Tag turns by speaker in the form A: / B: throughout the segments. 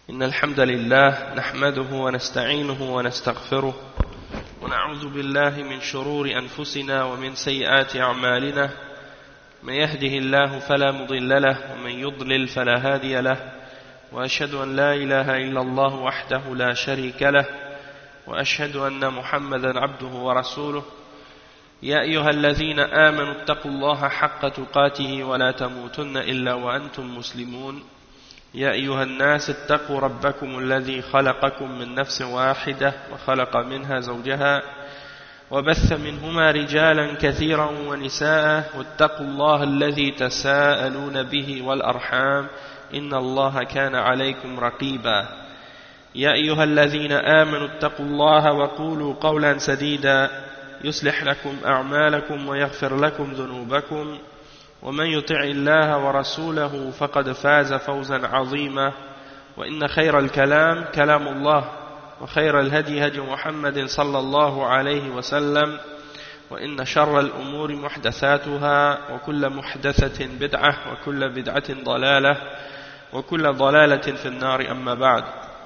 A: إن الحمد لله نحمده ونستعينه ونستغفره ونعوذ بالله من شرور أنفسنا ومن سيئات أعمالنا من يهده الله فلا مضل له ومن يضلل فلا هادي له وأشهد أن لا إله إلا الله وحده لا شريك له وأشهد أن محمدا عبده ورسوله يا أيها الذين آمنوا اتقوا الله حق تقاته ولا تموتن إلا وأنتم مسلمون يا أيها الناس اتقوا ربكم الذي خلقكم من نفس واحدة وخلق منها زوجها وبث منهما رجالا كثيرا ونساء واتقوا الله الذي تساءلون به والأرحام إن الله كان عليكم رقيبا يا أيها الذين آمنوا اتقوا الله وقولوا قولا سديدا يصلح لكم أعمالكم ويغفر لكم ذنوبكم ومن يطع الله ورسوله فقد فاز فوزا عظيما وإن خير الكلام كلام الله وخير الهدي هدي محمد صلى الله عليه وسلم وإن شر الأمور محدثاتها وكل محدثة بدعة وكل بدعة ضلالة وكل ضلالة في النار أما بعد.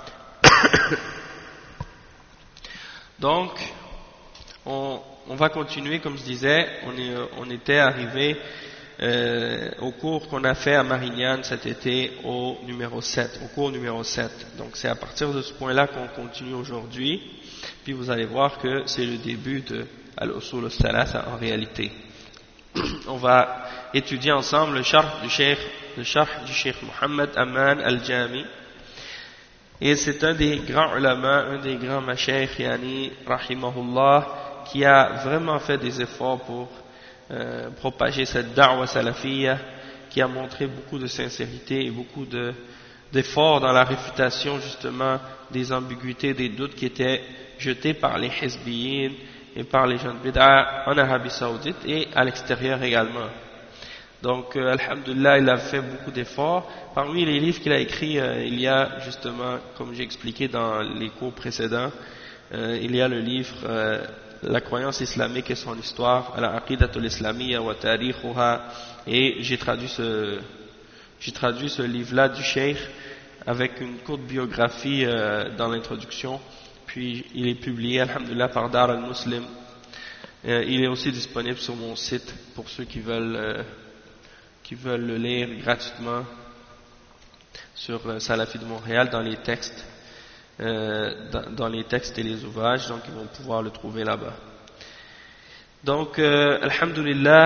A: Donc on va continuer, comme je disais, on était arrivé au cours qu'on a fait à Marignane cet été au cours numéro 7. Donc c'est à partir de ce point-là qu'on continue aujourd'hui, puis vous allez voir que c'est le début de Al-Usul al-Thalatha en réalité. On va étudier ensemble le sharh du Cheikh Mohammed Aman al-Jami, et c'est un des grands ulama, un des grands mashayikh, yani rahimahullah, qui a vraiment fait des efforts pour propager cette da'wa salafiyya, qui a montré beaucoup de sincérité et beaucoup d'efforts dans la réfutation justement des ambiguïtés, des doutes qui étaient jetés par les hizbiyin et par les gens de bid'a en Arabie Saoudite et à l'extérieur également. Donc alhamdulillah, il a fait beaucoup d'efforts. Parmi les livres qu'il a écrits, il y a justement, comme j'ai expliqué dans les cours précédents, il y a le livre La croyance islamique et son histoire, Al-Aqidatul Islamiyya wa Tarikhuha, et j'ai traduit ce livre-là du Cheikh avec une courte biographie dans l'introduction, puis il est publié, alhamdulillah, par Dar al-Muslim. Il est aussi disponible sur mon site pour ceux qui veulent le lire gratuitement sur Salafi de Montréal dans les textes. Dans les textes et les ouvrages, donc ils vont pouvoir le trouver là-bas. Donc alhamdulillah,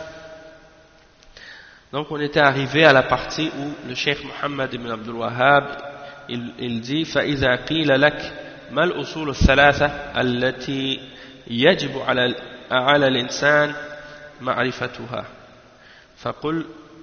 A: donc on était arrivé à la partie où le Cheikh Mohammed ibn Abdul Wahhab il dit فإذا قيل لك ما الأصول الثلاثة التي يجب على الإنسان معرفتها فقل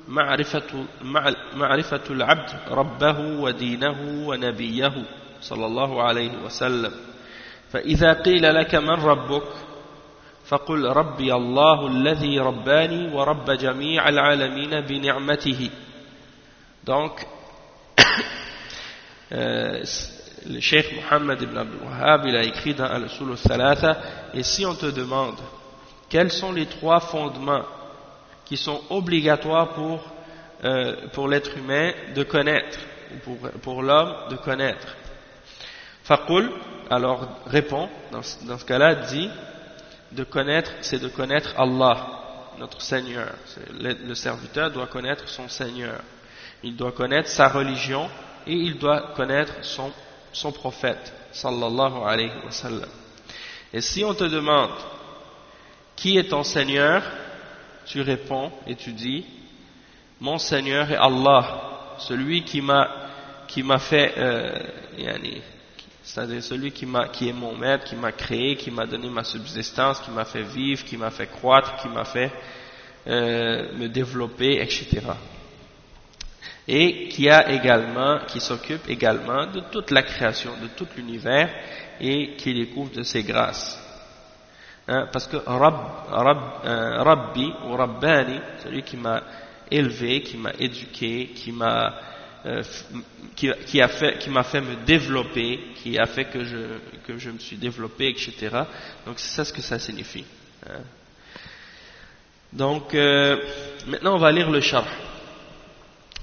A: معرفة العبد ربه ودينه ونبيه صلى الله عليه وسلم فإذا قيل لك من ربك فقل ربي الله الذي رباني ورب جميع العالمين بنعمته. Donc le Cheikh Mohammed ibn Abdul Wahhab il a écrit dans Al-Usul al-Thalatha, et si on te demande quels sont les trois fondements qui sont obligatoires pour l'être humain de connaître, ou pour l'homme de connaître, Faqul, alors réponds, dans ce cas-là, dit, de connaître, c'est de connaître Allah, notre Seigneur. Le serviteur doit connaître son Seigneur. Il doit connaître sa religion et il doit connaître son prophète, sallallahu alayhi wa sallam. Et si on te demande, qui est ton Seigneur, tu réponds et tu dis, mon Seigneur est Allah, celui qui m'a fait, c'est-à-dire celui qui est mon maître, qui m'a créé, qui m'a donné ma subsistance, qui m'a fait vivre, qui m'a fait croître, qui m'a fait me développer, etc. Et qui s'occupe également de toute la création, de tout l'univers, et qui les couvre de ses grâces. Parce que Rabbi ou Rabbani, celui qui m'a élevé, qui m'a éduqué, qui m'a fait me développer, qui a fait que je me suis développé, etc. Donc c'est ça ce que ça signifie. Donc maintenant on va lire le sharh.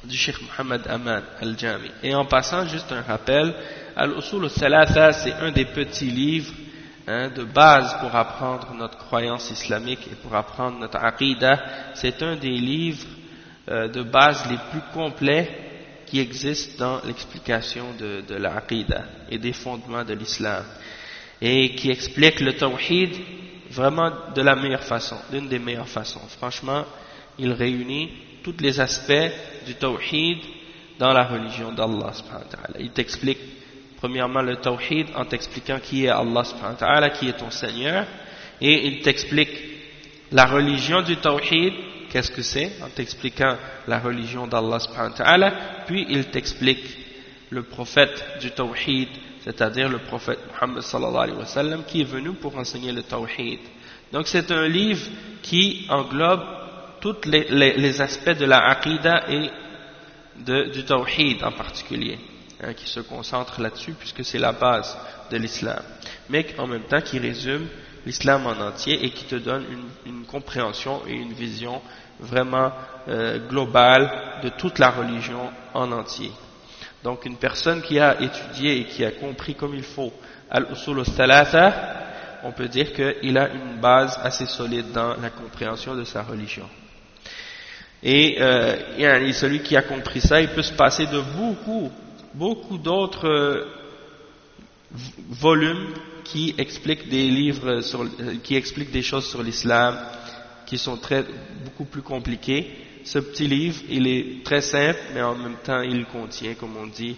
A: du Cheikh Mohammed Aman Al-Jami. Et en passant, juste un rappel, Al-Usul al-Thalatha, c'est un des petits livres de base pour apprendre notre croyance islamique et pour apprendre notre aqidah. C'est un des livres de base les plus complets qui existent dans l'explication de la aqidah et des fondements de l'islam, et qui explique le tawhid vraiment de la meilleure façon, d'une des meilleures façons. Franchement, il réunit tous les aspects du tawhid dans la religion d'Allah subhanahu wa ta'ala. Il t'explique premièrement le tawhid en t'expliquant qui est Allah subhanahu wa ta'ala, qui est ton Seigneur, et il t'explique la religion du tawhid, qu'est-ce que c'est, en t'expliquant la religion d'Allah subhanahu wa ta'ala, puis il t'explique le prophète du tawhid, c'est-à-dire le prophète Muhammad sallallahu alayhi wa sallam, qui est venu pour enseigner le tawhid. Donc c'est un livre qui englobe tous les aspects de la aqidah et du tawhid en particulier, qui se concentre là-dessus puisque c'est la base de l'islam, mais en même temps qui résume l'islam en entier et qui te donne une compréhension et une vision vraiment globale de toute la religion en entier. Donc une personne qui a étudié et qui a compris comme il faut Al-Usul al-Thalatha, on peut dire qu'il a une base assez solide dans la compréhension de sa religion. Et celui qui a compris ça, il peut se passer de beaucoup d'autres volumes qui expliquent des livres qui expliquent des choses sur l'islam qui sont beaucoup plus compliquées. Ce petit livre, il est très simple, mais en même temps, il contient, comme on dit,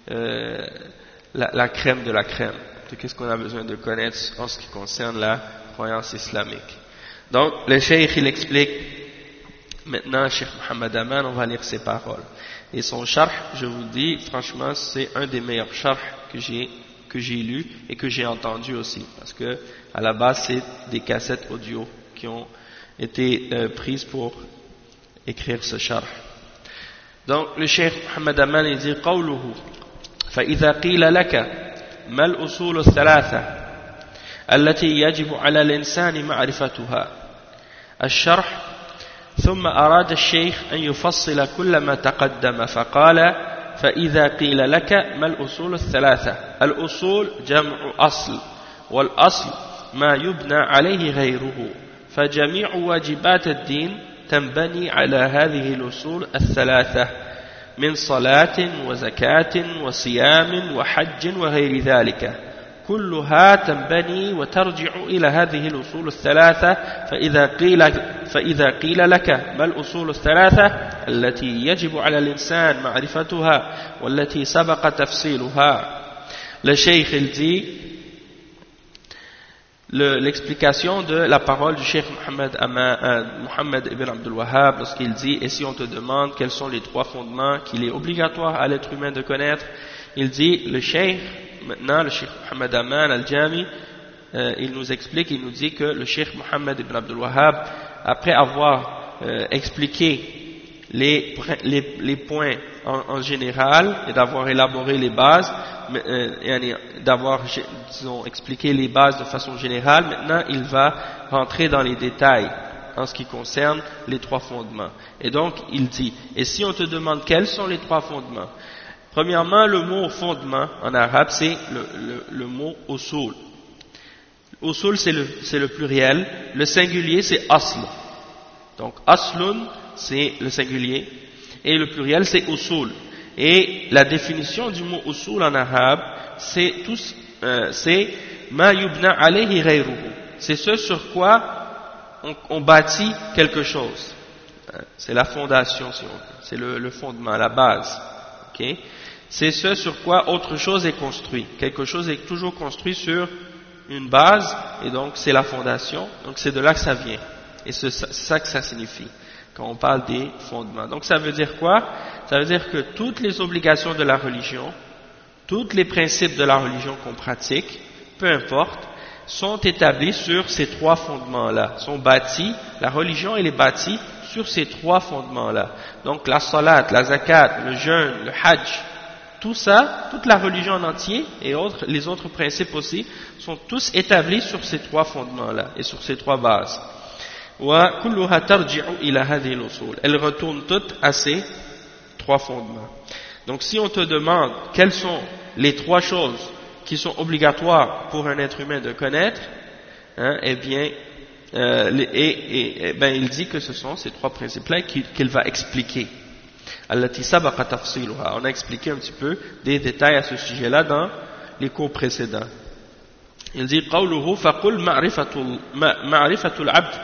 A: la crème de la crème de qu'est-ce qu'on a besoin de connaître en ce qui concerne la croyance islamique. Donc, le cheikh, il explique maintenant, Cheikh Mohammed Aman, on va lire ses paroles. Et son charh, je vous dis, franchement, c'est un des meilleurs charhs que j'ai lu et que j'ai entendu aussi, parce que à la base, c'est des cassettes audio qui ont été prises pour écrire ce charh. Donc, le Cheikh Mohammed Aman, il dit قوله فإذا قيل لك ما الأصول الثلاثة التي يجب على الإنسان معرفتها. الشرح: ثم أراد الشيخ أن يفصل كل ما تقدم فقال: فإذا قيل لك ما الأصول الثلاثة. الأصول جمع أصل، والأصل ما يبنى عليه غيره، فجميع واجبات الدين تنبني على هذه الأصول الثلاثة من صلاة وزكاة وصيام وحج وغير ذلك، كلها تنبني وترجع إلى هذه الأصول الثلاثة. فإذا قيل لك ما الأصول الثلاثة التي يجب على الإنسان معرفتها والتي سبق تفصيلها. Le Cheikh, il dit l'explication de la parole du Cheikh Mohammed ibn Abdul Wahhab lorsqu'il dit: et si on te demande quels sont les trois fondements qu'il est obligatoire à l'être humain de connaître, il dit, le Cheikh Mohammed Aman Al-Jami, il nous explique, il nous dit que le Cheikh Mohammed ibn Abdul Wahhab, après avoir expliqué les points en général et d'avoir élaboré les bases, d'avoir, disons, expliqué les bases de façon générale, maintenant il va rentrer dans les détails en ce qui concerne les trois fondements. Et donc il dit, et si on te demande quels sont les trois fondements, premièrement, le mot fondement en arabe, c'est le mot usul. Usul, c'est le pluriel, le singulier c'est asl. Donc aslun, c'est le singulier, et le pluriel c'est usul. Et la définition du mot usul en arabe, c'est ma yubna alayhi ghayruhu. C'est ce sur quoi on bâtit quelque chose. C'est la fondation, si on veut. C'est le fondement, la base. Okay? C'est ce sur quoi autre chose est construit. Quelque chose est toujours construit sur une base, et donc c'est la fondation. Donc c'est de là que ça vient. Et c'est ça que ça signifie quand on parle des fondements. Donc ça veut dire quoi? Ça veut dire que toutes les obligations de la religion, tous les principes de la religion qu'on pratique, peu importe, sont établis sur ces trois fondements-là, sont bâtis, la religion elle est bâtie sur ces trois fondements-là. Donc la salat, la zakat, le jeûne, le hajj, tout ça, toute la religion en entier et les autres principes aussi, sont tous établis sur ces trois fondements-là et sur ces trois bases. Elles retournent toutes à ces 3 fondements. Donc si on te demande quelles sont les 3 choses qui sont obligatoires pour un être humain de connaître, hein, eh bien, il dit que ce sont ces 3 principes-là qu'il va expliquer. Allati sabaqa tafsiluha. On a expliqué un petit peu des détails à ce sujet-là dans les cours précédents. Il dit قوله فقل معرفة العبد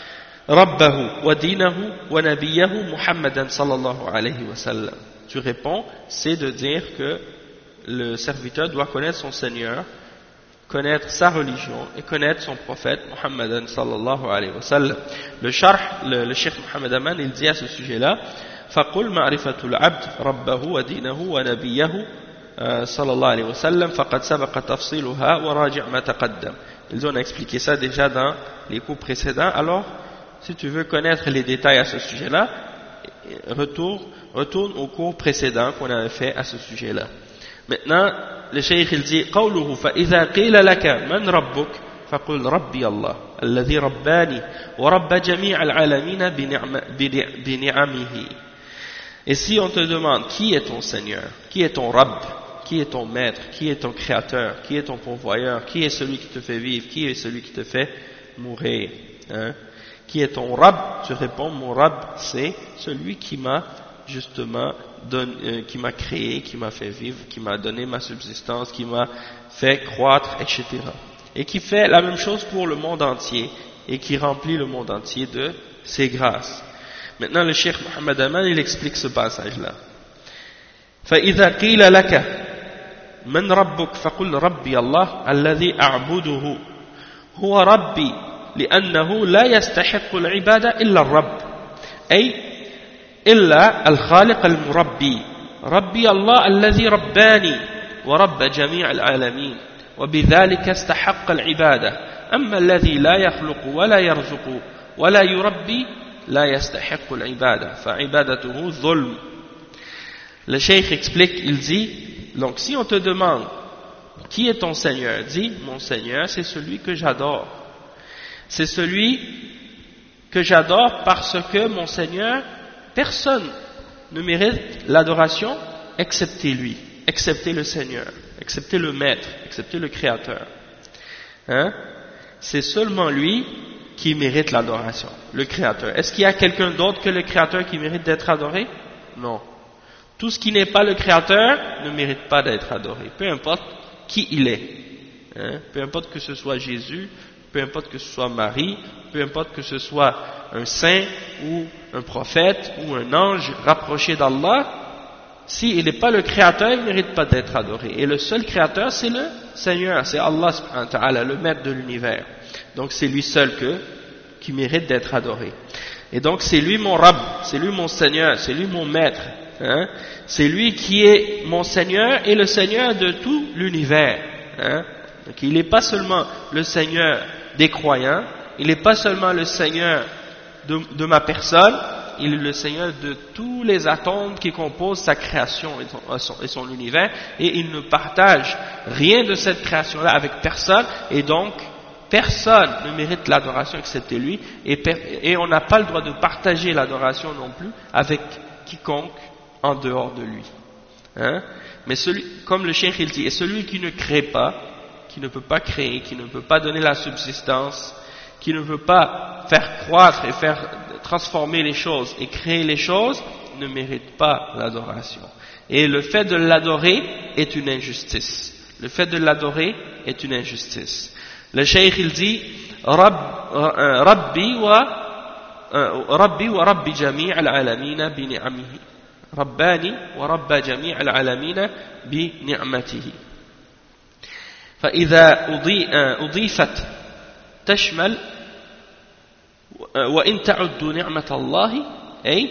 A: ربه ودينه ونبيه محمدا صلى الله عليه وسلم. Tu réponds, c'est de dire que le serviteur doit connaître son Seigneur, connaître sa religion et connaître son prophète Muhammadan sallallahu alayhi wa sallam. Le Cheikh Mohammed Aman, il dit à ce sujet-là فقل معرفة العبد ربه ودينه ونبيه صلى الله عليه وسلم فقد سبق تفصيلها وراجع ما تقدم. Ils ont expliqué ça déjà dans les cours précédents. Alors, si tu veux connaître les détails à ce sujet-là, retourne au cours précédent qu'on avait fait à ce sujet-là. Maintenant, le cheikh il dit قوله فإذا قيل لك من ربك فقل ربي الله الذي رباني ورب جميع العالمين بنعمه. Et si on te demande qui est ton Seigneur, qui est ton Rabb, qui est ton maître, qui est ton créateur, qui est ton pourvoyeur, qui est celui qui te fait vivre, qui est celui qui te fait mourir, hein? Qui est ton Rabb? Tu réponds, mon Rabb c'est celui qui m'a justement qui m'a créé, qui m'a fait vivre, qui m'a donné ma subsistance, qui m'a fait croître, etc. Et qui fait la même chose pour le monde entier et qui remplit le monde entier de ses grâces. Maintenant le Cheikh Mohammed Aman il explique ce passage-là. فإذا قيل لك من ربك فقل ربي الله الذي أعبده هو ربي لأنه لا يستحق العبادة إلا الرب أي إلا الخالق المربي ربي الله الذي رباني ورب جميع العالمين وبذلك استحق العبادة أما الذي لا يخلق ولا يرزق ولا يربي لا يستحق العبادة فعبادته ظلم. Le cheikh explique, il dit, donc si on te demande qui est ton Seigneur, dis mon Seigneur c'est celui que j'adore. C'est celui que j'adore parce que mon Seigneur, personne ne mérite l'adoration excepté lui, excepté le Seigneur, excepté le Maître, excepté le Créateur. Hein? C'est seulement lui qui mérite l'adoration, le Créateur. Est-ce qu'il y a quelqu'un d'autre que le Créateur qui mérite d'être adoré? Non. Tout ce qui n'est pas le Créateur ne mérite pas d'être adoré, peu importe qui il est. Hein? Peu importe que ce soit Jésus, peu importe que ce soit Marie, peu importe que ce soit un saint ou un prophète ou un ange rapproché d'Allah, s'il n'est pas le Créateur, il ne mérite pas d'être adoré. Et le seul Créateur, c'est le Seigneur, c'est Allah subhanahu wa ta'ala, le Maître de l'univers. Donc c'est lui seul qui mérite d'être adoré. Et donc c'est lui mon Rabb, c'est lui mon Seigneur, c'est lui mon Maître. Hein? C'est lui qui est mon Seigneur et le Seigneur de tout l'univers. Hein? Donc il n'est pas seulement le Seigneur des croyants, il n'est pas seulement le Seigneur de ma personne, il est le Seigneur de tous les atomes qui composent sa création et son univers, et il ne partage rien de cette création-là avec personne, et donc personne ne mérite l'adoration excepté lui, et on n'a pas le droit de partager l'adoration non plus avec quiconque en dehors de lui. Hein? Mais comme le cheikh il dit, et celui qui ne crée pas, qui ne peut pas créer, qui ne peut pas donner la subsistance, qui ne peut pas faire croître et faire transformer les choses et créer les choses, ne mérite pas l'adoration. Et le fait de l'adorer est une injustice. Le fait de l'adorer est une injustice. Le cheikh il dit Rabbi wa Rabbi jami' al-alamina bi ni'amihi. Rabbani wa Rabba jami' al-alamina bi ni'matihi. فإذا أضيفت تشمل وإن تعدوا نعمة الله أي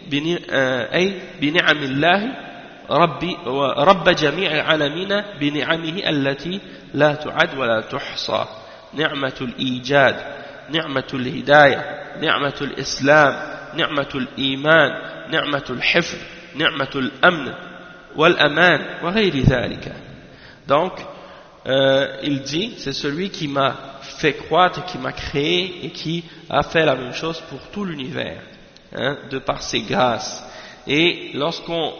A: بنعم الله رب جميع العالمين بنعمه التي لا تعد ولا تحصى نعمة الإيجاد نعمة الهداية نعمة الإسلام نعمة الإيمان نعمة الحفظ نعمة الأمن والأمان وغير ذلك. Donc il dit, c'est celui qui m'a fait croître, qui m'a créé et qui a fait la même chose pour tout l'univers, hein, de par ses grâces. Et lorsqu'on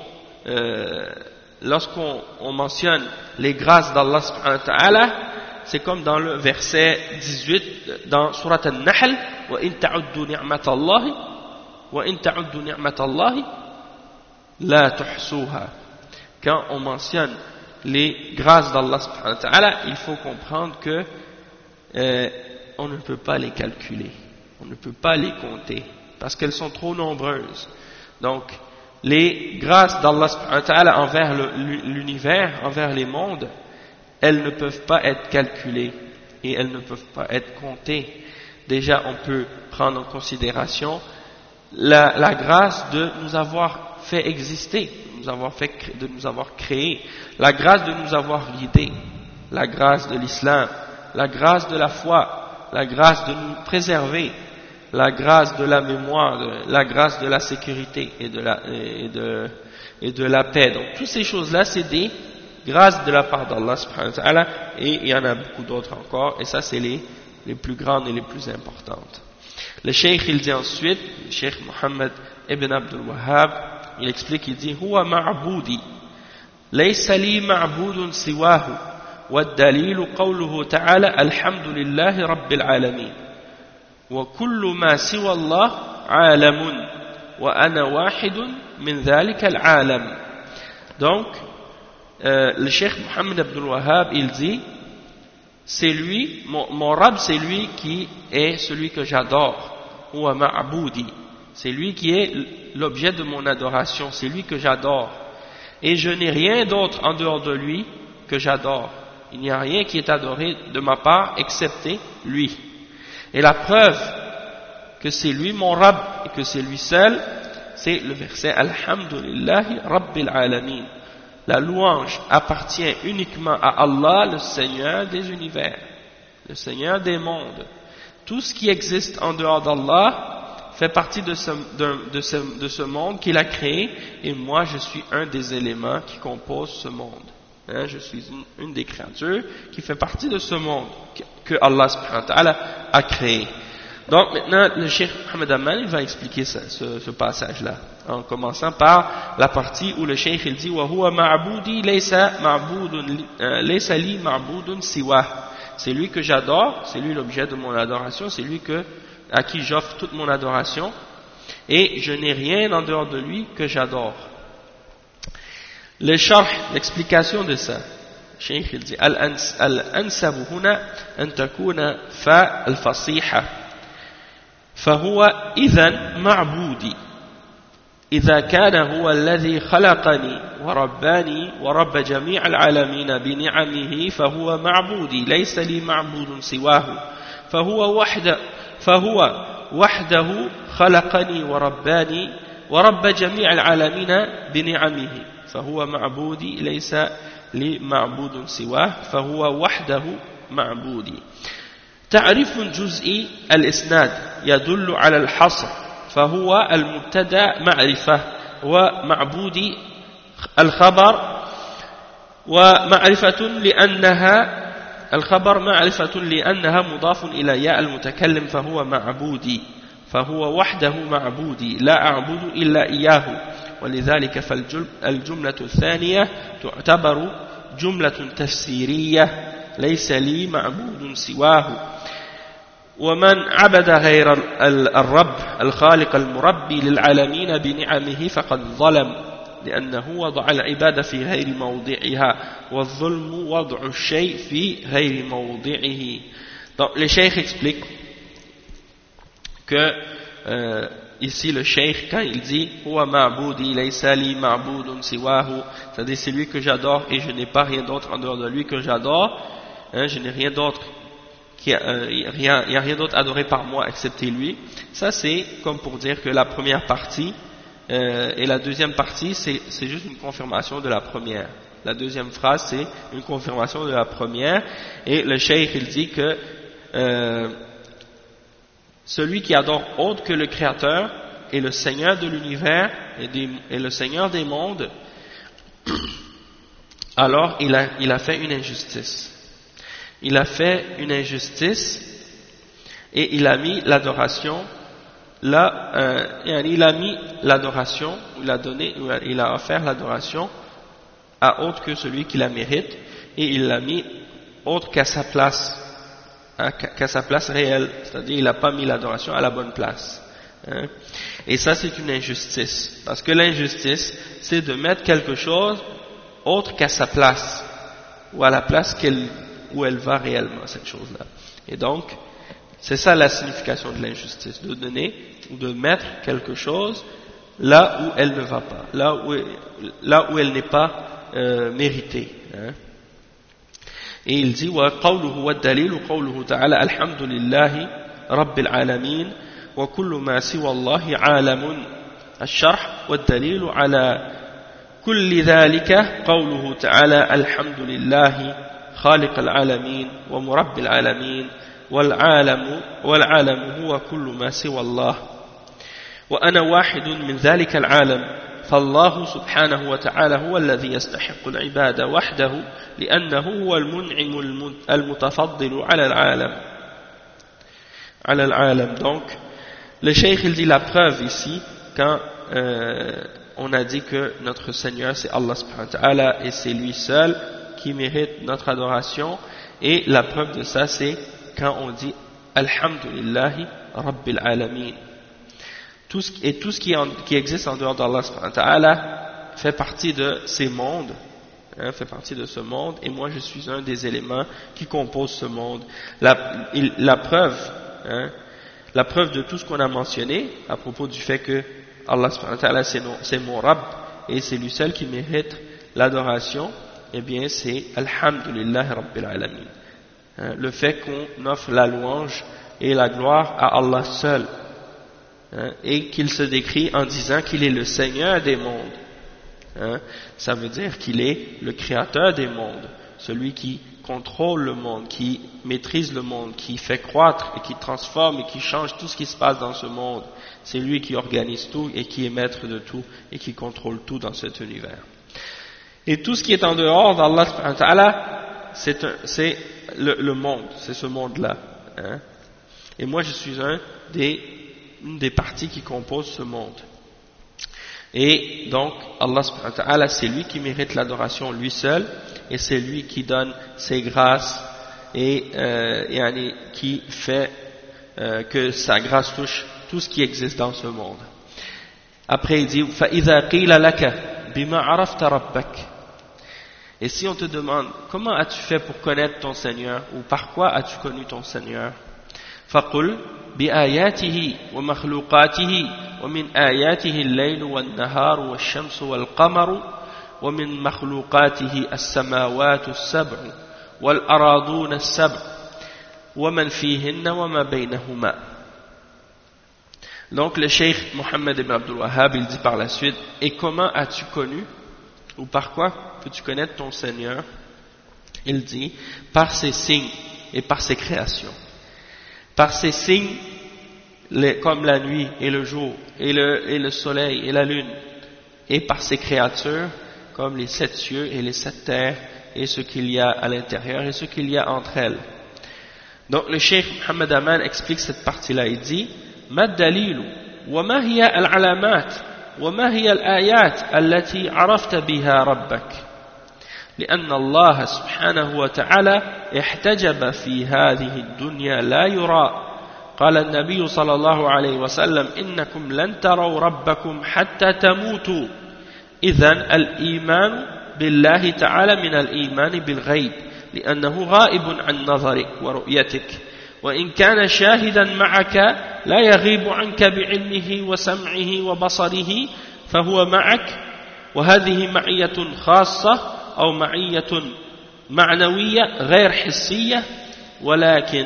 A: mentionne les grâces d'Allah subhanahu wa ta'ala, c'est comme dans le verset 18 dans Surat An-Nahl, وَإِن تَعُدُّوا نِعْمَةَ اللَّهِ لَا تُحْصُوهَا. Quand on mentionne les grâces d'Allah subhanahu wa ta'ala, il faut comprendre que on ne peut pas les calculer, on ne peut pas les compter, parce qu'elles sont trop nombreuses. Donc, les grâces d'Allah subhanahu wa ta'ala envers l'univers, envers les mondes, elles ne peuvent pas être calculées et elles ne peuvent pas être comptées. Déjà, on peut prendre en considération la grâce de nous avoir fait exister, de nous avoir créés, la grâce de nous avoir guidés, la grâce de l'islam, la grâce de la foi, la grâce de nous préserver, la grâce de la mémoire, la grâce de la sécurité et de la paix. Donc, toutes ces choses-là, c'est des grâces de la part d'Allah subhanahu wa ta'ala, et il y en a beaucoup d'autres encore, et ça, c'est les plus grandes et les plus importantes. Le cheikh, il dit ensuite, le cheikh Mohammed ibn Abdul Wahhab, il explique, il dit, Huwa ma'boudi, laysa li ma'boudun siwahu, wa dalilu qawluhu ta'ala, alhamdulillahi rabbil alamin, wa kullu ma siwa Allah alamun, wa ana wahidun min dhalika al-alam. Donc, le cheikh Mohammed Abdul Wahhab, il dit, c'est lui, mon Rabb, c'est lui qui est celui que j'adore, ou ma'boudi, c'est lui qui est l'objet de mon adoration, c'est lui que j'adore, et je n'ai rien d'autre en dehors de lui que j'adore. Il n'y a rien qui est adoré de ma part excepté lui. Et la preuve que c'est lui mon Rabb et que c'est lui seul, c'est le verset Alhamdulillahi Rabbil Alamin. La louange appartient uniquement à Allah, le Seigneur des univers, le Seigneur des mondes. Tout ce qui existe en dehors d'Allah fait partie de ce monde qu'il a créé, et moi je suis un des éléments qui composent ce monde. Je suis une des créatures qui fait partie de ce monde que Allah subhanahu wa ta'ala a créé. Donc maintenant, le cheikh Mohammed Aman, il va expliquer ce passage-là, en commençant par la partie où le cheikh il dit « Wa huwa ma'boudi laysa li ma'boudun siwah ». C'est lui que j'adore, c'est lui l'objet de mon adoration, c'est lui à qui j'offre toute mon adoration, et je n'ai rien en dehors de lui que j'adore. Le sharh, l'explication de ça, le cheikh il dit « Al-ansabu huna an takuna fa al-fasiha ». فهو إذن معبودي إذا كان هو الذي خلقني ورباني ورب جميع العالمين بنعمه فهو معبودي ليس لي معبود سواه فهو وحده خلقني ورباني ورب جميع العالمين بنعمه فهو معبودي ليس لي معبود سواه فهو وحده معبودي. تعريف جزئي الإسناد يدل على الحصر فهو المبتدأ معرفة ومعبودي الخبر ومعرفة لأنها مضاف إلى ياء المتكلم فهو معبودي فهو وحده معبودي لا أعبد إلا إياه ولذلك فالجملة الثانية تعتبر جملة تفسيرية ليس لي معبود سواه. ومن عبد غير الرب الخالق المربي للعالمين بنعمه فقد ظلم لأنه وضع العبادة في غير موضعها والظلم وضع الشيء في غير موضعه. Donc le cheikh explique que ici le cheikh quand il dit huwa ma'boudi laysa li ma'boudun siwahu, c'est-à-dire c'est lui que j'adore et je n'ai pas rien d'autre en dehors de lui que j'adore, je n'ai rien d'autre il n'y a rien d'autre adoré par moi excepté lui. Ça c'est comme pour dire que la première partie et la deuxième partie c'est juste une confirmation de la première. La deuxième phrase c'est une confirmation de la première, et le cheikh il dit que celui qui adore autre que le Créateur est le Seigneur de l'univers et le Seigneur des mondes, alors il a fait une injustice. Il a fait une injustice et il a mis l'adoration là, il a mis l'adoration, il a offert l'adoration à autre que celui qui la mérite, et il l'a mis autre qu'à sa place, qu'à sa place réelle, c'est-à-dire il n'a pas mis l'adoration à la bonne place. Et ça c'est une injustice, parce que l'injustice c'est de mettre quelque chose autre qu'à sa place, ou à la place où elle va réellement, cette chose-là. Et donc, c'est ça la signification de l'injustice, de donner ou de mettre quelque chose là où elle ne va pas, là où elle n'est pas méritée. Et il dit وَقَوْلُهُ وَالدَّلِيلُ قَوْلُهُ تَعَالَى الْحَمْدُ لِلَّهِ رَبِّ الْعَالَمِينَ وَكُلُّ مَا سِوَى اللَّهِ عَالَمٌ الشرح والدليل على كل ذلك قوله تعالى الحمد لله خالق العالمين ومرب العالمين والعالم هو كل ما سوى الله وأنا واحد من ذلك العالم فالله سبحانه وتعالى هو الذي يستحق العبادة وحده لأنه هو المنعم المتفضل على العالم. Donc le cheikh il dit la preuve ici quand on a dit que notre Seigneur c'est Allah subhanahu wa ta'ala et c'est lui seul qui mérite notre adoration, et la preuve de ça c'est quand on dit Alhamdulillahi Rabbil Alamin. Tout ce qui existe en dehors d'Allah subhanahu wa ta'ala fait partie de ces mondes, fait partie de ce monde, et moi je suis un des éléments qui composent ce monde. La preuve de tout ce qu'on a mentionné à propos du fait que Allah subhanahu wa ta'ala c'est mon Rabb et c'est lui seul qui mérite l'adoration, eh bien c'est Alhamdulillah Rabbil Alamin. Le fait qu'on offre la louange et la gloire à Allah seul, et qu'il se décrit en disant qu'il est le Seigneur des mondes. Ça veut dire qu'il est le créateur des mondes, celui qui contrôle le monde, qui maîtrise le monde, qui fait croître et qui transforme et qui change tout ce qui se passe dans ce monde. C'est lui qui organise tout et qui est maître de tout et qui contrôle tout dans cet univers. Et tout ce qui est en dehors d'Allah subhanahu wa ta'ala, c'est le monde, c'est ce monde-là. Et moi je suis une des parties qui composent ce monde. Et donc Allah subhanahu wa ta'ala c'est lui qui mérite l'adoration lui seul, et c'est lui qui donne ses grâces et qui fait que sa grâce touche tout ce qui existe dans ce monde. Après il dit فَإِذَا قِيلَ لَكَ بِمَا عَرَفْتَ رَبَّكَ. Et si on te demande comment as-tu fait pour connaître ton Seigneur, ou par quoi as-tu connu ton Seigneur, فَقُلْ بِآيَاتِهِ وَمَخْلُوقَاتِهِ وَمِنْ آيَاتِهِ اللَّيْلُ وَالنَّهَارُ وَالشَّمْسُ وَالْقَمَرُ وَمِنْ مَخْلُوقَاتِهِ السَّمَاوَاتُ السَّبْعُ وَالْأَرَاضُونَ السَّبْعُ وَمَنْ فِيهِنَّ وَمَا بَيْنَهُمَا. Donc le cheikh Mohammed ibn Abdul Wahhab il dit par la suite, et comment as-tu connu, ou par quoi peux-tu connaître ton Seigneur? Il dit, par ses signes et par ses créations. Par ses signes, comme la nuit et le jour, et le soleil et la lune, et par ses créatures, comme les 7 cieux et les 7 terres, et ce qu'il y a à l'intérieur et ce qu'il y a entre elles. Donc le cheikh Mohammed Aman explique cette partie-là, il dit, ما الدليل وما هي العلامات وما هي الآيات التي عرفت بها ربك لأن الله سبحانه وتعالى احتجب في هذه الدنيا لا يرى. قال النبي صلى الله عليه وسلم إنكم لن تروا ربكم حتى تموتوا. إذن الإيمان بالله تعالى من الإيمان بالغيب لأنه غائب عن نظرك ورؤيتك، وإن كان شاهدا معك لا يغيب عنك بعلمه وسمعه وبصره فهو معك، وهذه معية خاصة أو معية معنوية غير حسية، ولكن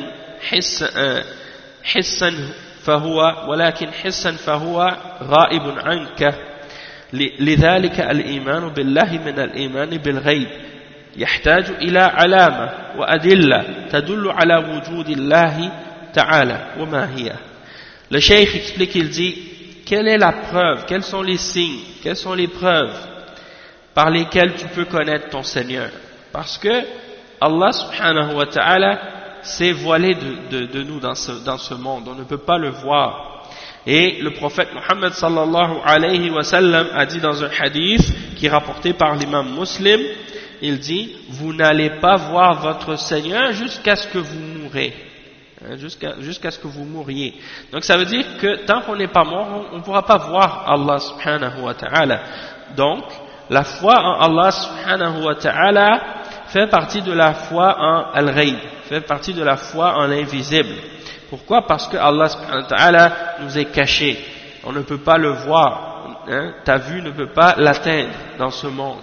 A: حسا فهو غائب عنك. لذلك الإيمان بالله من الإيمان بالغيب يحتاج إلى علامة وأدلة تدل على وجود الله تعالى وما هي. Le cheikh explique, il dit, quelle est la preuve, quels sont les signes, quelles sont les preuves par lesquelles tu peux connaître ton Seigneur? Parce que Allah subhanahu wa ta'ala s'est voilé de nous dans ce monde, on ne peut pas le voir. Et le prophète Muhammad sallallahu alayhi wa sallam a dit dans un hadith qui est rapporté par l'imam Muslim, il dit, vous n'allez pas voir votre Seigneur jusqu'à ce que vous mourrez. Jusqu'à ce que vous mouriez. Donc ça veut dire que tant qu'on n'est pas mort, on ne pourra pas voir Allah subhanahu wa ta'ala. Donc, la foi en Allah subhanahu wa ta'ala fait partie de la foi en al-ghayb, fait partie de la foi en l'invisible. Pourquoi? Parce que Allah subhanahu wa ta'ala nous est caché. On ne peut pas le voir. Ta vue ne peut pas l'atteindre dans ce monde.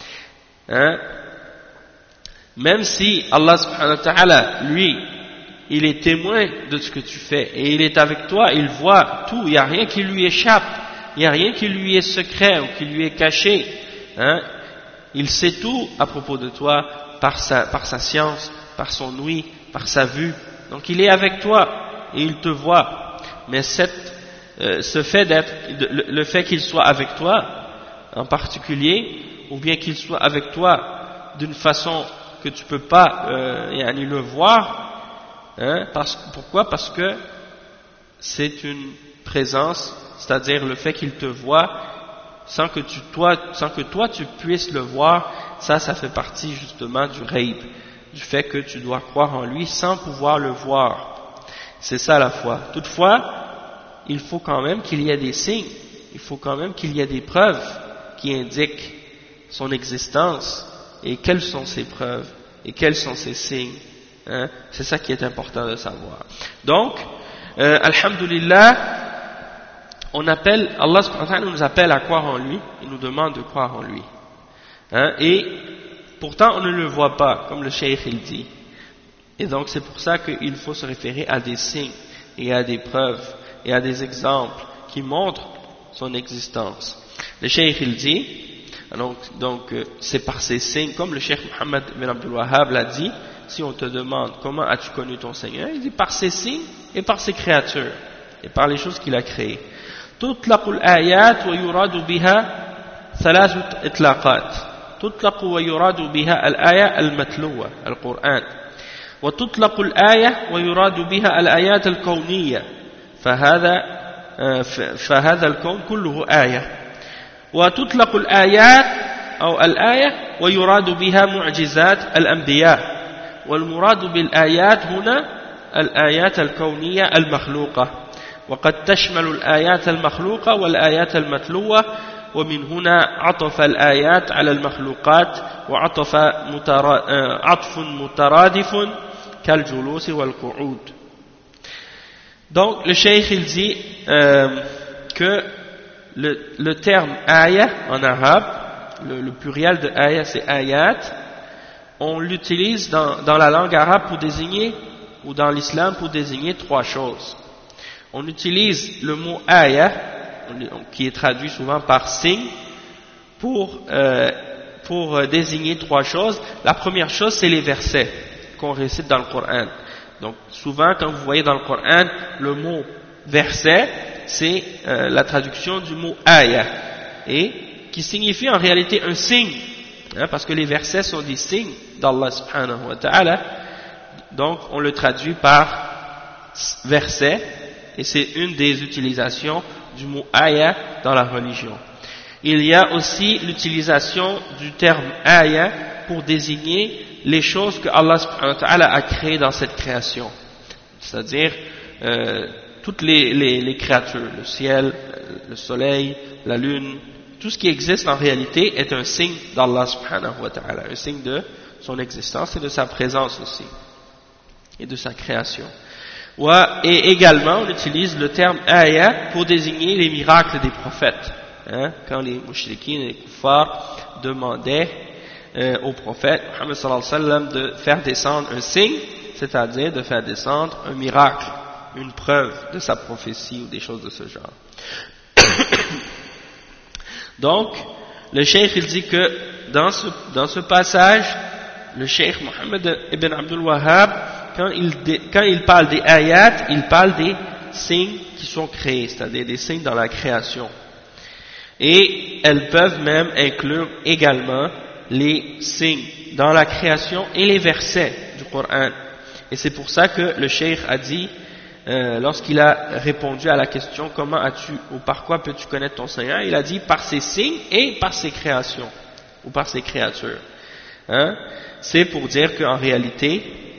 A: Même si Allah subhanahu wa ta'ala, lui, il est témoin de ce que tu fais et il est avec toi, il voit tout, il n'y a rien qui lui échappe, il n'y a rien qui lui est secret ou qui lui est caché. Il sait tout à propos de toi par sa science, par son ouïe, par sa vue. Donc il est avec toi et il te voit. Mais ce fait le fait qu'il soit avec toi en particulier, ou bien qu'il soit avec toi d'une façon que tu ne peux pas le voir, pourquoi? Parce que c'est une présence, c'est-à-dire le fait qu'il te voit sans que toi tu puisses le voir, ça fait partie justement du ghaib, du fait que tu dois croire en lui sans pouvoir le voir. C'est ça la foi. Toutefois, il faut quand même qu'il y ait des signes, il faut quand même qu'il y ait des preuves qui indiquent son existence et quelles sont ces preuves et quels sont ces signes. C'est ça qui est important de savoir. Donc, alhamdulillah, Allah subhanahu wa ta'ala nous appelle à croire en lui, il nous demande de croire en lui. Et pourtant on ne le voit pas, comme le cheikh il dit. Et donc c'est pour ça qu'il faut se référer à des signes et à des preuves et à des exemples qui montrent son existence. Le cheikh il dit, donc c'est par ces signes, comme le cheikh Mohammed ibn Abdul Wahhab l'a dit, si on te demande comment as-tu connu ton Seigneur, il dit par ses signes et par ses créatures et par les choses qu'il a créées. تطلق الآيات ويراد بها ثلاث إطلاقات. تطلق ويراد بها الآية المتلوة القرآن، وتطلق الآية ويراد بها الآيات الكونية، فهذا الكون كله آية. وتطلق الآيات أو الآية ويراد بها معجزات الأنبياء، والمراد بالآيات هنا الآيات الكونية المخلوقة، وقد تشمل الآيات المخلوقة والآيات المتلوة، ومن هنا عطف الآيات على المخلوقات وعطف عطف مترادف كالجلوس والقعود. Donc le cheikh il dit que le terme ayah en arabe, le pluriel de ayah c'est ayat, on l'utilise dans la langue arabe pour désigner, ou dans l'islam pour désigner trois choses. On utilise le mot ayah, qui est traduit souvent par signe, pour désigner trois choses. La première chose, c'est les versets qu'on récite dans le Coran. Donc souvent, quand vous voyez dans le Coran le mot verset, c'est la traduction du mot ayah, et qui signifie en réalité un signe, parce que les versets sont des signes d'Allah subhanahu wa ta'ala. Donc on le traduit par verset, et c'est une des utilisations du mot ayah dans la religion. Il y a aussi l'utilisation du terme ayah pour désigner les choses que Allah subhanahu wa ta'ala a créées dans cette création, c'est-à-dire toutes les créatures, le ciel, le soleil, la lune, tout ce qui existe en réalité est un signe d'Allah subhanahu wa ta'ala, un signe de son existence et de sa présence aussi, et de sa création. Et également on utilise le terme ayah pour désigner les miracles des prophètes, quand les mouchriquins et les kuffars demandaient au prophète Muhammad sallallahu alayhi wa sallam de faire descendre un signe, c'est-à-dire de faire descendre un miracle, une preuve de sa prophétie ou des choses de ce genre. Donc le cheikh il dit que dans ce passage, le cheikh Mohammed ibn Abdul Wahhab, quand il parle des ayats, il parle des signes qui sont créés, c'est-à-dire des signes dans la création. Et elles peuvent même inclure également les signes dans la création et les versets du Coran. Et c'est pour ça que le cheikh a dit lorsqu'il a répondu à la question comment as-tu ou par quoi peux-tu connaître ton Seigneur, il a dit par ses signes et par ses créations ou par ses créatures. Hein? C'est pour dire qu'en réalité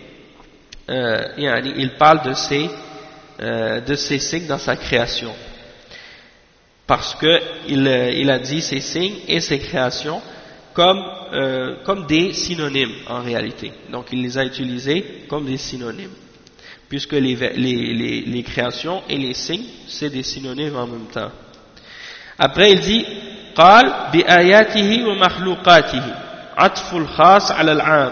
A: il parle de ses signes dans sa création, parce que il a dit ses signes et ses créations comme des synonymes en réalité. Donc il les a utilisés comme des synonymes, puisque les créations et les signes c'est des synonymes en même temps. Après il dit قال بآياته ومخلوقاته عطف الخاص على العام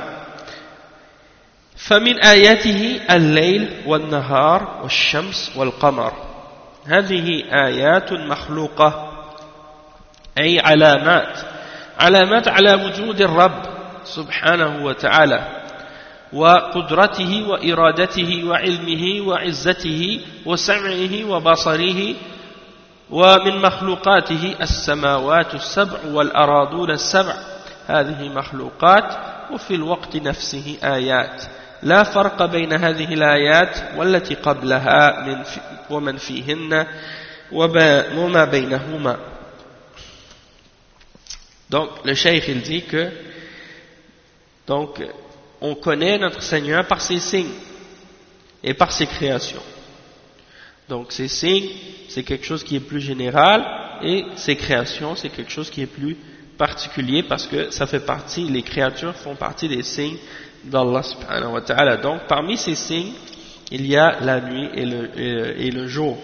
A: فمن آياته الليل والنهار والشمس والقمر هذه آيات مخلوقة أي علامات على وجود الرب سبحانه وتعالى وقدرته وإرادته وعلمه وعزته وسمعه وبصره. ومن مخلوقاته السماوات السبع والأراضون السبع هذه مخلوقات وفي الوقت نفسه آيات لا فرق بين هذه الآيات والتي قبلها ومن فيهن وما بينهما. Donc le cheikh il dit que donc on connaît notre Seigneur par ses signes et par ses créations. Donc ces signes, c'est quelque chose qui est plus général, et ces créations, c'est quelque chose qui est plus particulier, parce que ça fait partie, les créatures font partie des signes d'Allah subhanahu wa ta'ala. Donc parmi ces signes, il y a la nuit et le jour,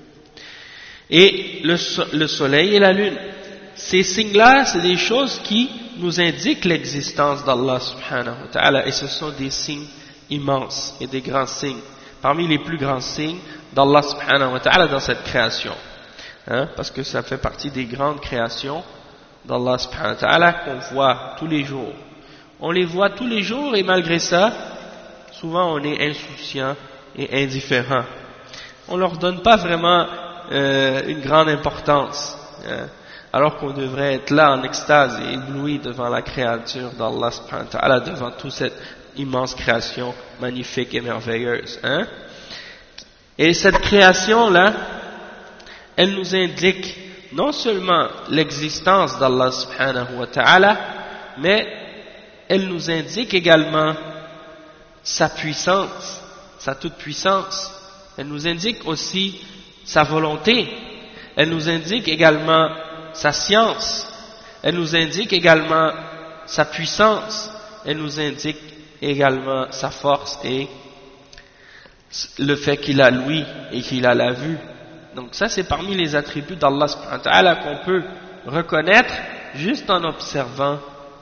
A: et le soleil et la lune. Ces signes-là, c'est des choses qui nous indiquent l'existence d'Allah subhanahu wa ta'ala, et ce sont des signes immenses et des grands signes, parmi les plus grands signes d'Allah subhanahu wa ta'ala dans cette création, hein, parce que ça fait partie des grandes créations d'Allah subhanahu wa ta'ala qu'on voit tous les jours. On les voit tous les jours, et malgré ça, souvent on est insouciant et indifférent. On leur donne pas vraiment une grande importance, hein, alors qu'on devrait être là en extase et ébloui devant la créature d'Allah subhanahu wa ta'ala, devant toute cette immense création magnifique et merveilleuse, hein. Et cette création-là, elle nous indique non seulement l'existence d'Allah subhanahu wa ta'ala, mais elle nous indique également sa puissance, sa toute-puissance. Elle nous indique aussi sa volonté. Elle nous indique également sa science. Elle nous indique également sa puissance. Elle nous indique également sa force et le fait qu'il a l'ouïe et qu'il a la vue. Donc ça, c'est parmi les attributs d'Allah subhanahu wa ta'ala qu'on peut reconnaître juste en observant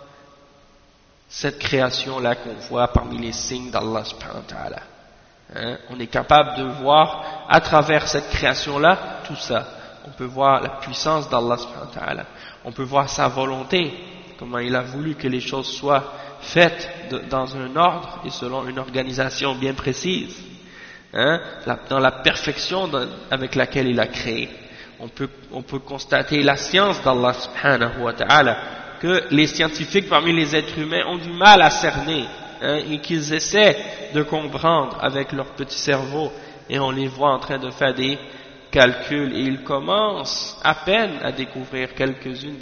A: cette création-là qu'on voit parmi les signes d'Allah subhanahu wa ta'ala. Hein? On est capable de voir à travers cette création-là tout ça. On peut voir la puissance d'Allah subhanahu wa ta'ala. On peut voir sa volonté, comment il a voulu que les choses soient faites dans un ordre et selon une organisation bien précise. Hein, dans la perfection avec laquelle il a créé. On peut constater la science d'Allah subhanahu wa ta'ala, que les scientifiques parmi les êtres humains ont du mal à cerner, hein, et qu'ils essaient de comprendre avec leur petit cerveau, et on les voit en train de faire des calculs, et ils commencent à peine à découvrir quelques-unes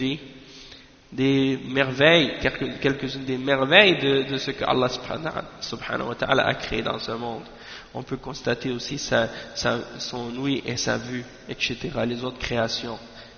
A: des merveilles, quelques-unes des merveilles de ce que Allah subhanahu wa ta'ala a créé dans ce monde. On peut constater aussi son ouïe et sa vue, etc., les autres créations,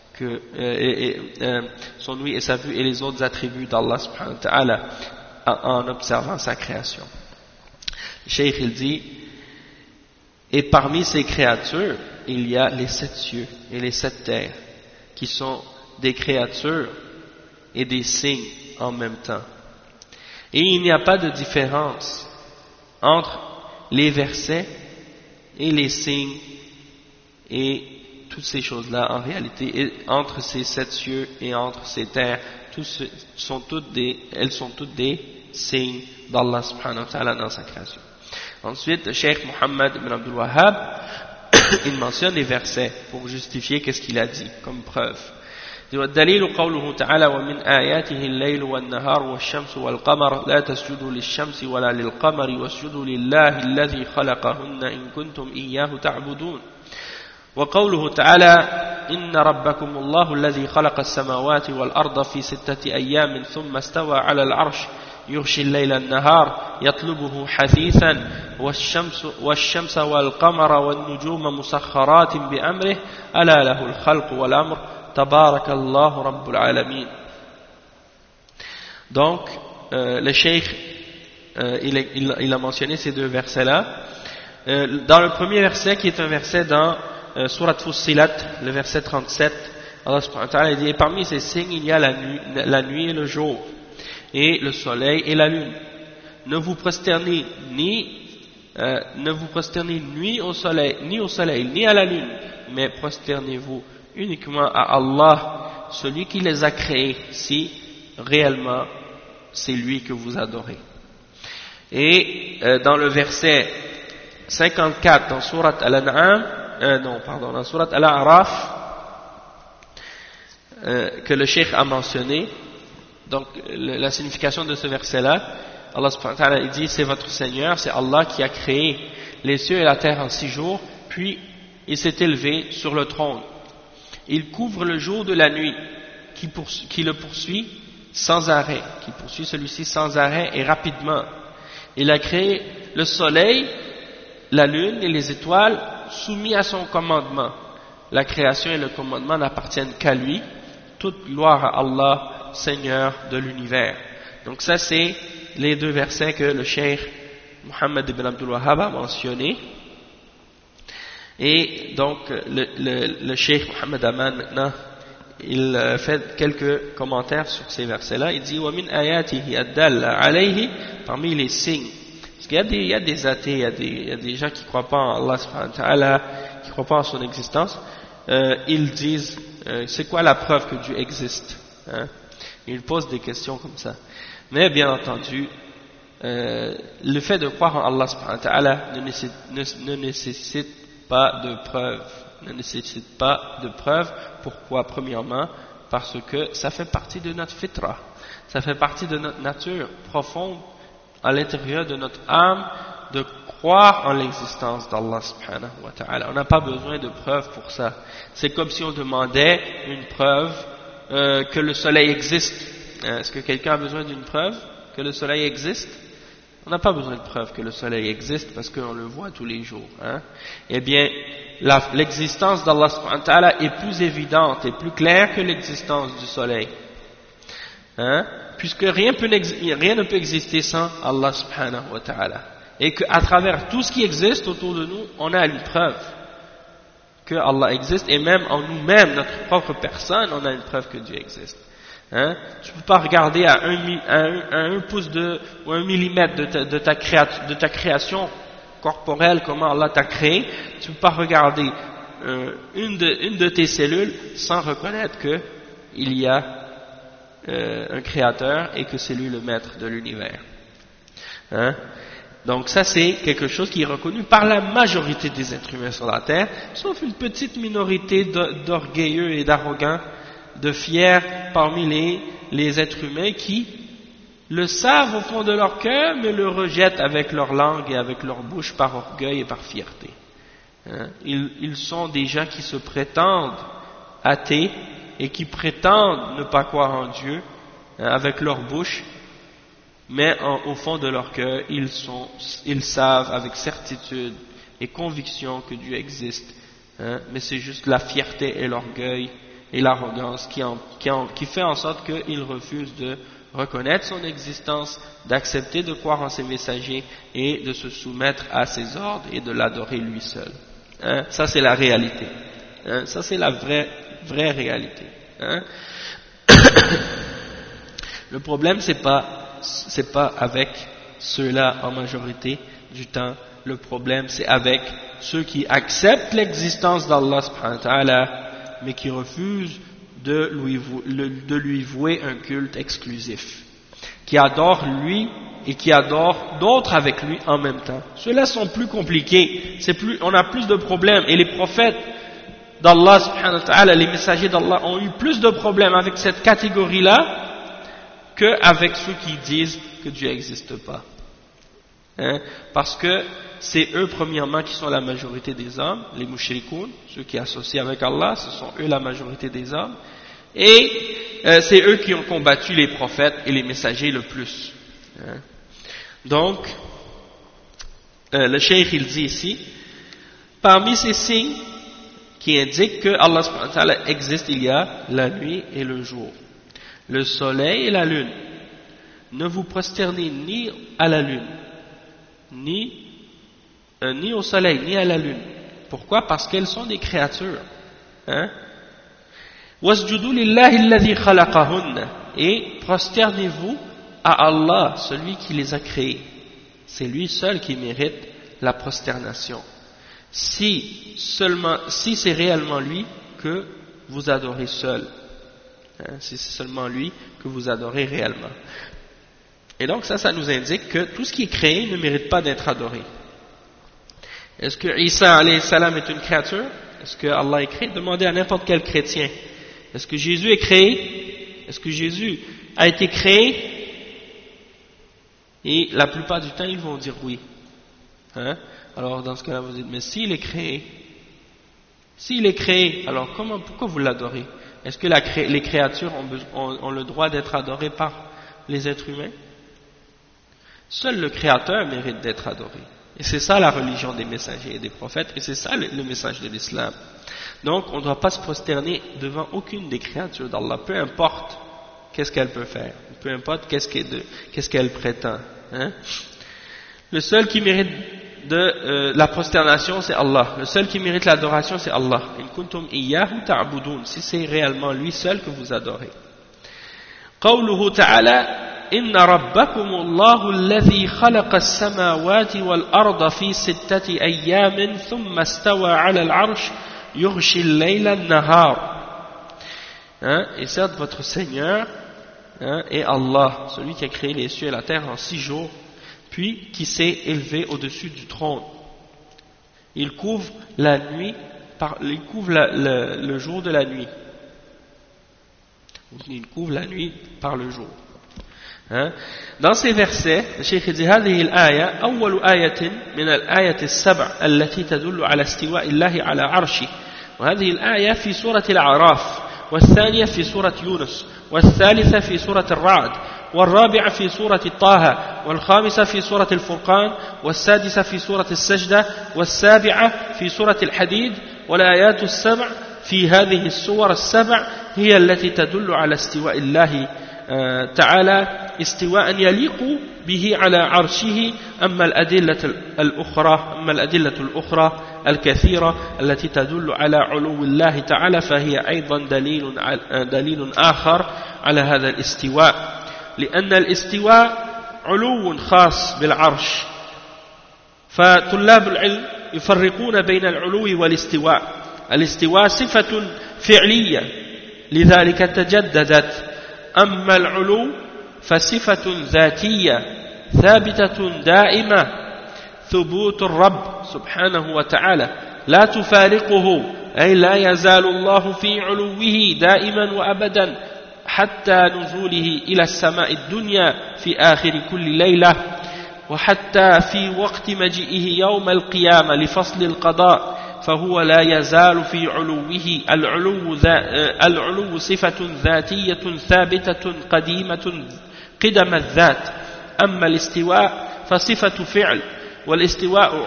A: son ouïe et sa vue et les autres attributs d'Allah subhanahu wa ta'ala en observant sa création. Le cheikh il dit, et parmi ces créatures, il y a les 7 cieux et les 7 terres, qui sont des créatures et des signes en même temps. Et il n'y a pas de différence entre les versets et les signes et toutes ces choses-là en réalité, et entre ces 7 cieux et entre ces terres, elles sont toutes des signes d'Allah subhanahu wa ta'ala dans sa création. Ensuite, le Cheikh Muhammad ibn Abdul Wahhab il mentionne les versets pour justifier qu'est-ce qu'il a dit comme preuve. والدليل قوله تعالى ومن آياته الليل والنهار والشمس والقمر لا تسجدوا للشمس ولا للقمر واسجدوا لله الذي خلقهن إن كنتم إياه تعبدون وقوله تعالى إن ربكم الله الذي خلق السماوات والأرض في 6 أيام ثم استوى على العرش يغشي الليل النهار يطلبه حثيثا والشمس والقمر والنجوم مسخرات بأمره ألا له الخلق والأمر تبارك الله رب العالمين. Donc le cheikh il a mentionné ces deux versets là dans le premier verset qui est un verset dans Surat Fussilat, le verset 37, Allah subhanahu wa ta'ala dit et parmi ces signes il y a la nuit et le jour et le soleil et la lune. Ne vous prosternez ni au soleil ni à la lune, mais prosternez-vous uniquement à Allah, celui qui les a créés, si réellement c'est lui que vous adorez. Et dans le verset 54 dans Surat Al-An'am, dans Surat Al-A'raf, que le cheikh a mentionné, donc la signification de ce verset-là, Allah subhanahu wa ta'ala dit c'est votre Seigneur, c'est Allah qui a créé les cieux et la terre en 6 jours, puis il s'est élevé sur le trône. Il couvre le jour de la nuit, qui le poursuit sans arrêt, qui poursuit celui-ci sans arrêt et rapidement. Il a créé le soleil, la lune et les étoiles soumis à son commandement. La création et le commandement n'appartiennent qu'à lui. Toute gloire à Allah, Seigneur de l'univers. Donc ça c'est les deux versets que le cheikh Mohammed ibn Abdul Wahhab a mentionnés. Et donc le cheikh Mohammed Aman maintenant il fait quelques commentaires sur ces versets-là. Il dit wa min ayatihi ad-dalla alayhi, parmi les signes, parce qu'il y a des athées, il y a des gens qui ne croient pas en Allah subhanahu wa ta'ala, qui ne croient pas en son existence. Ils disent c'est quoi la preuve que Dieu existe, hein? Ils posent des questions comme ça. Mais bien entendu le fait de croire en Allah subhanahu wa ta'ala ne nécessite pas de preuve. Pourquoi? Premièrement, parce que ça fait partie de notre fitra, ça fait partie de notre nature profonde à l'intérieur de notre âme de croire en l'existence d'Allah subhanahu wa ta'ala. On n'a pas besoin de preuves pour ça. C'est comme si on demandait une preuve que le soleil existe. Est-ce que quelqu'un a besoin d'une preuve que le soleil existe? On n'a pas besoin de preuve que le soleil existe parce qu'on le voit tous les jours, hein? Eh bien, l'existence d'Allah subhanahu wa ta'ala est plus évidente et plus claire que l'existence du soleil, hein? Puisque rien ne peut exister sans Allah subhanahu wa ta'ala, et qu'à travers tout ce qui existe autour de nous, on a une preuve que Allah existe, et même en nous-mêmes, notre propre personne, on a une preuve que Dieu existe. Hein? Tu ne peux pas regarder à un pouce ou 1 millimètre de ta création corporelle, comment Allah t'a créé. Tu ne peux pas regarder une de tes cellules sans reconnaître qu'il y a un créateur et que c'est lui le maître de l'univers. Hein? Donc ça c'est quelque chose qui est reconnu par la majorité des êtres humains sur la terre, sauf une petite minorité d'orgueilleux et d'arrogants, de fiers parmi les êtres humains qui le savent au fond de leur cœur mais le rejettent avec leur langue et avec leur bouche par orgueil et par fierté. Hein? Ils sont des gens qui se prétendent athées et qui prétendent ne pas croire en Dieu, hein, avec leur bouche, mais au fond de leur cœur ils savent avec certitude et conviction que Dieu existe, hein? Mais c'est juste la fierté et l'orgueil et l'arrogance qui fait en sorte qu'ils refusent de reconnaître son existence, d'accepter de croire en ses messagers et de se soumettre à ses ordres et de l'adorer lui seul. Hein? Ça c'est la réalité. Hein? Ça c'est la vraie réalité. Hein? Le problème c'est pas avec ceux-là en majorité du temps. Le problème c'est avec ceux qui acceptent l'existence d'Allah subhanahu wa ta'ala mais qui refusent de lui vouer un culte exclusif, qui adorent lui et qui adorent d'autres avec lui en même temps. Ceux-là sont plus compliqués, on a plus de problèmes, et les prophètes d'Allah subhanahu wa ta'ala, les messagers d'Allah ont eu plus de problèmes avec cette catégorie-là qu'avec ceux qui disent que Dieu n'existe pas. Parce que c'est eux premièrement qui sont la majorité des hommes, les mushrikoun, ceux qui associent avec Allah, ce sont eux la majorité des hommes, et c'est eux qui ont combattu les prophètes et les messagers le plus. Donc, le cheikh il dit ici, parmi ces signes qui indiquent que Allah subhanahu wa ta'ala existe, il y a la nuit et le jour, le soleil et la lune. Ne vous prosternez ni à la lune, ni au soleil, ni à la lune. Pourquoi? Parce qu'elles sont des créatures. وَاسْجُدُوا لِلَّهِ الَّذِي خَلَقَهُنَّ. Et prosternez-vous à Allah, celui qui les a créées. C'est lui seul qui mérite la prosternation. Si c'est réellement lui que vous adorez seul. Si c'est seulement lui que vous adorez réellement. Et donc ça nous indique que tout ce qui est créé ne mérite pas d'être adoré. Est-ce que Isa alayhi salam est une créature? Est-ce que Allah est créé? Demandez à n'importe quel chrétien. Est-ce que Jésus est créé? Est-ce que Jésus a été créé? Et la plupart du temps, ils vont dire oui. Alors dans ce cas-là, vous dites, mais s'il est créé, alors pourquoi vous l'adorez? Est-ce que les créatures ont le droit d'être adorées par les êtres humains? Seul le Créateur mérite d'être adoré. Et c'est ça la religion des messagers et des prophètes, et c'est ça le message de l'islam. Donc on ne doit pas se prosterner devant aucune des créatures d'Allah, peu importe qu'est-ce qu'elle peut faire, peu importe qu'est-ce qu'elle prétend. Le seul qui mérite la prosternation, c'est Allah. Le seul qui mérite l'adoration, c'est Allah. In kuntum iyyahu ta'budun, si c'est réellement lui seul que vous adorez. Qawluhu ta'ala, إن ربكم الله الذي خلق السماوات والأرض في 6 أيام ثم استوى على العرش يغشي الليل النهار. Et certes votre Seigneur est Allah, celui qui a créé les cieux et la terre en 6 jours, puis qui s'est élevé au-dessus du trône. Il couvre la nuit, il couvre le jour de la nuit. Il couvre la nuit par le jour. Dans ces versets, le Cheikh dit هذه الآية أول آية من الآية السبع التي تدل على استواء الله على عرشه وهذه الآية في سورة الأعراف والثانية في سورة يونس والثالثة في سورة الرعد والرابعة في سورة طه والخامسة في سورة الفرقان والسادسة في سورة السجدة والسابعة في سورة الحديد والآيات السبع في هذه السور السبع هي التي تدل على استواء الله تعالى استواء يليق به على عرشه أما الأدلة الأخرى الكثيرة التي تدل على علو الله تعالى فهي أيضا دليل آخر على هذا الاستواء لأن الاستواء علو خاص بالعرش فطلاب العلم يفرقون بين العلو والاستواء الاستواء صفة فعلية لذلك تجددت أما العلو فصفة ذاتية ثابتة دائمة ثبوت الرب سبحانه وتعالى لا تفارقه أي لا يزال الله في علوه دائما وأبدا حتى نزوله إلى السماء الدنيا في آخر كل ليلة وحتى في وقت مجيئه يوم القيامة لفصل القضاء فهو لا يزال في علوه العلو صفة ذاتية ثابتة قديمة قدم الذات أما الاستواء فصفة فعل والاستواء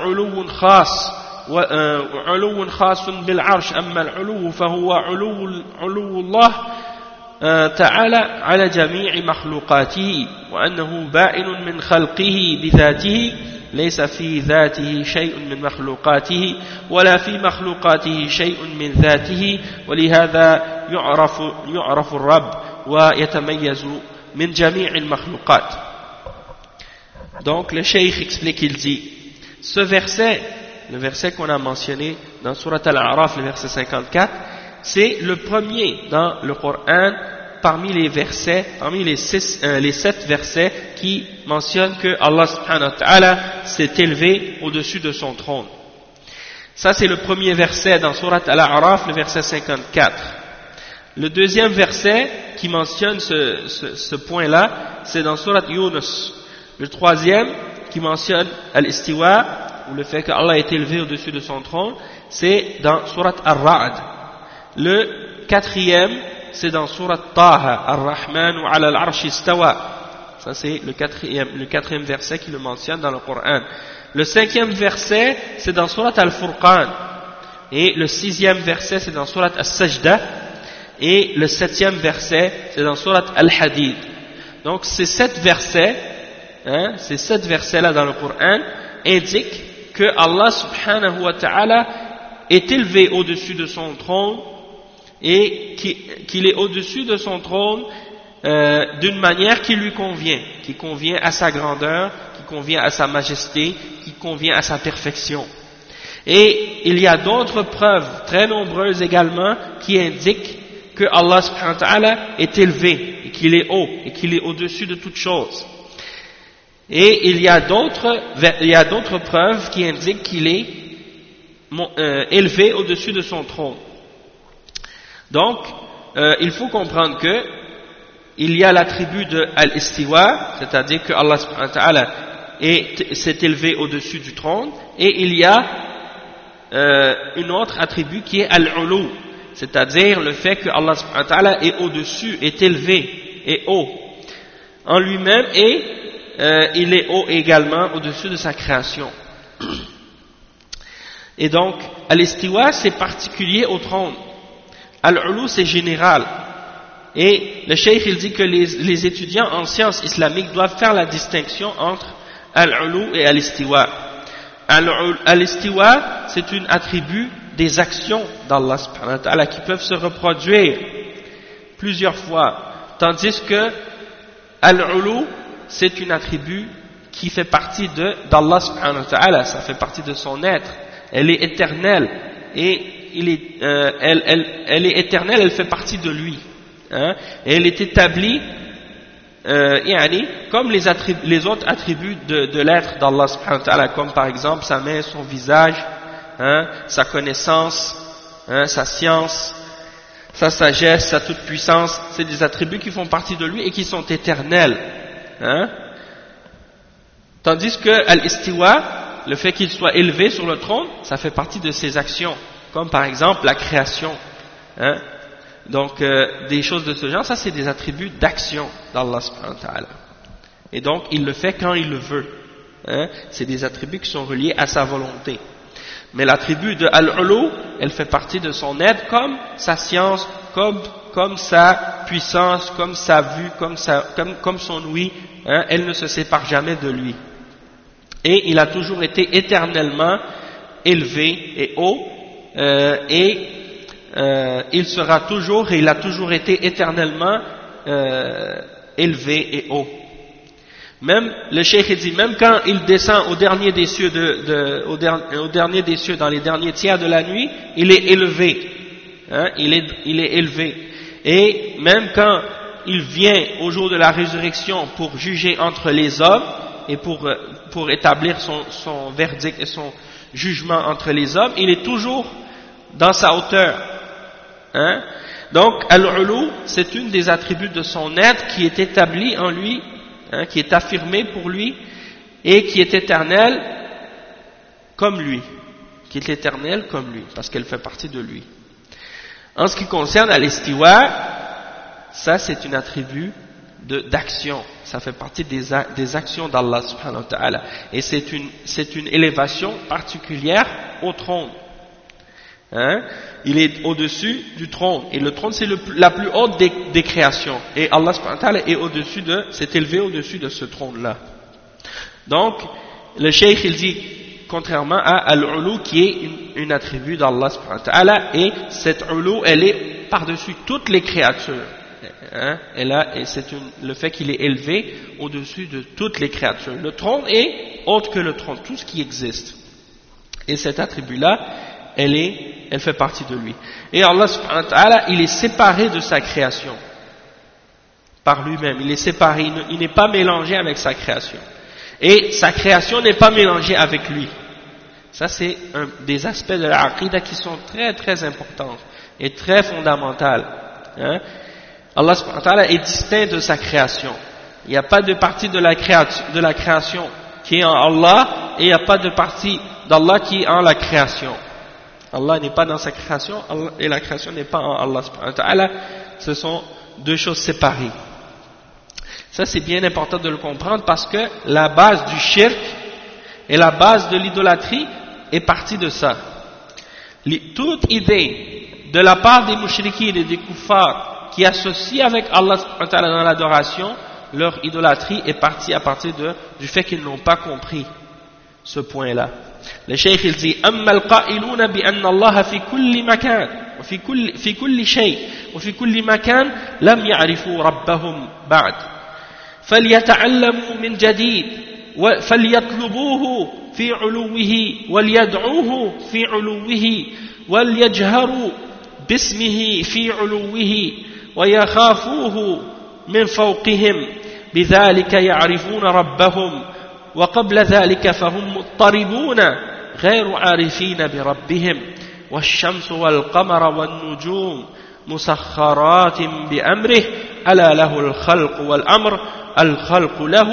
A: علو خاص بالعرش أما العلو فهو علو الله تعالى على جميع مخلوقاته وأنه بائن من خلقه بذاته ليس في ذاته شيء من مخلوقاته ولا في مخلوقاته شيء من ذاته ولهذا يعرف الرب ويتميز من جميع المخلوقات. Donc le cheikh explique, il dit ce verset, le verset qu'on a mentionné dans Surat Al-A'raf, le verset 54, c'est le premier dans le Coran parmi les versets, parmi les 7 versets qui mentionnent que Allah subhanahu wa ta'ala s'est élevé au-dessus de son trône. Ça c'est le premier verset dans Surat Al-A'raf, le verset 54. Le deuxième verset qui mentionne ce point-là, c'est dans Surat Yunus. Le troisième qui mentionne Al-Istiwa, ou le fait qu'Allah est élevé au-dessus de son trône, c'est dans Surat Ar-Ra'd. Le quatrième, c'est dans Surat Taha, Ar-Rahman wa 'ala al-'arshi istawa. Ça c'est le quatrième verset qui le mentionne dans le Coran. Le cinquième verset, c'est dans Surat Al-Furqan. Et le sixième verset, c'est dans Surat As-Sajda. Et le septième verset, c'est dans Surat Al-Hadid. Donc ces sept versets-là dans le Coran indiquent que Allah subhanahu wa ta'ala est élevé au-dessus de son trône et qu'il est au-dessus de son trône d'une manière qui lui convient, qui convient à sa grandeur, qui convient à sa majesté, qui convient à sa perfection. Et il y a d'autres preuves très nombreuses également qui indiquent que Allah subhanahu wa ta'ala est élevé et qu'il est haut et qu'il est au-dessus de toutes choses. Et il y a d'autres preuves qui indiquent qu'il est élevé au-dessus de son trône. Donc, il faut comprendre que il y a l'attribut de Al-Istiwa, c'est-à-dire que Allah subhanahu wa ta'ala s'est élevé au-dessus du trône, et il y a une autre attribut qui est Al-Ulu, c'est-à-dire le fait que Allah subhanahu wa ta'ala est au-dessus, est élevé, est haut en lui-même, et il est haut également au-dessus de sa création. Et donc, Al-Istiwa c'est particulier au trône, Al-Ulu c'est général. Et le cheikh il dit que les étudiants en sciences islamiques doivent faire la distinction entre Al-Ulu et Al-Istiwa. Al-Istiwa c'est un attribut des actions d'Allah subhanahu wa ta'ala qui peuvent se reproduire plusieurs fois, tandis que Al-Ulu c'est un attribut qui fait partie d'Allah subhanahu wa ta'ala, ça fait partie de son être, elle est éternelle et elle est éternelle, elle fait partie de lui. Hein, et elle est établie comme les autres attributs de l'être d'Allah subhanahu wa ta'ala, comme par exemple sa main, son visage, sa connaissance, sa science, sa sagesse, sa toute puissance. C'est des attributs qui font partie de lui et qui sont éternels. Tandis que Al-Istiwa, le fait qu'il soit élevé sur le trône, ça fait partie de ses actions, comme par exemple la création. Donc, des choses de ce genre, ça c'est des attributs d'action d'Allah subhanahu wa ta'ala. Et donc, il le fait quand il le veut. C'est des attributs qui sont reliés à sa volonté. Mais l'attribut de Al-Ulu, elle fait partie de son être comme sa science, comme sa puissance, comme sa vue, comme son ouïe. Elle ne se sépare jamais de lui. Et il a toujours été éternellement élevé et haut, il sera toujours et il a toujours été éternellement élevé et haut. Même le cheikh dit, même quand il descend au dernier des cieux au dernier des cieux, dans les derniers tiers de la nuit, il est élevé. Il est élevé. Et même quand il vient au jour de la résurrection pour juger entre les hommes et pour établir son verdict et son jugement entre les hommes, il est toujours dans sa hauteur. Donc, Al-Ulu, c'est une des attributs de son être qui est établi en lui, qui est affirmé pour lui, et qui est éternel comme lui. Qui est éternel comme lui, parce qu'elle fait partie de lui. En ce qui concerne Al-Istiwa, ça c'est un attribut d'action. Ça fait partie des actions d'Allah subhanahu wa ta'ala. Et c'est une élévation particulière au trône. Il est au-dessus du trône, et le trône c'est la plus haute des créations, et Allah subhanahu wa ta'ala s'est élevé au-dessus de ce trône-là. Donc, le cheikh il dit, contrairement à Al-Ulu qui est une attribut d'Allah subhanahu wa ta'ala, et cette Ulu elle est par-dessus toutes les créatures. Et c'est le fait qu'il est élevé au-dessus de toutes les créatures. Le trône est autre que le trône, tout ce qui existe. Et cet attribut-là, elle fait partie de lui. Et Allah subhanahu wa ta'ala, il est séparé de sa création. Par lui-même, il est séparé, il n'est pas mélangé avec sa création. Et sa création n'est pas mélangée avec lui. Ça c'est des aspects de la aqidah qui sont très très importants et très fondamentaux. Hein? Allah subhanahu wa ta'ala est distinct de sa création. Il n'y a pas de partie de la création qui est en Allah et il n'y a pas de partie d'Allah qui est en la création. Allah n'est pas dans sa création et la création n'est pas en Allah subhanahu wa ta'ala. Ce sont deux choses séparées. Ça c'est bien important de le comprendre parce que la base du shirk et la base de l'idolâtrie est partie de ça. Toute idée de la part des mouchriquines et des kuffars qui associent avec Allah subhanahu wa ta'ala dans l'adoration, leur idolâtrie est partie à partir du fait qu'ils n'ont pas compris ce point-là. Le cheikh il dit أما القائلون بأن الله في كل مكان في كل شيء وفي كل مكان لم يعرفوا ربهم بعد فليتعلموا من جديد فليطلبوه في علوه وليدعوه في علوه وليجهروا باسمه في علوه ويخافوه من فوقهم بذلك يعرفون ربهم وقبل ذلك فهم مضطربون غير عارفين بربهم والشمس والقمر والنجوم مسخرات بأمره ألا له الخلق والأمر الخلق له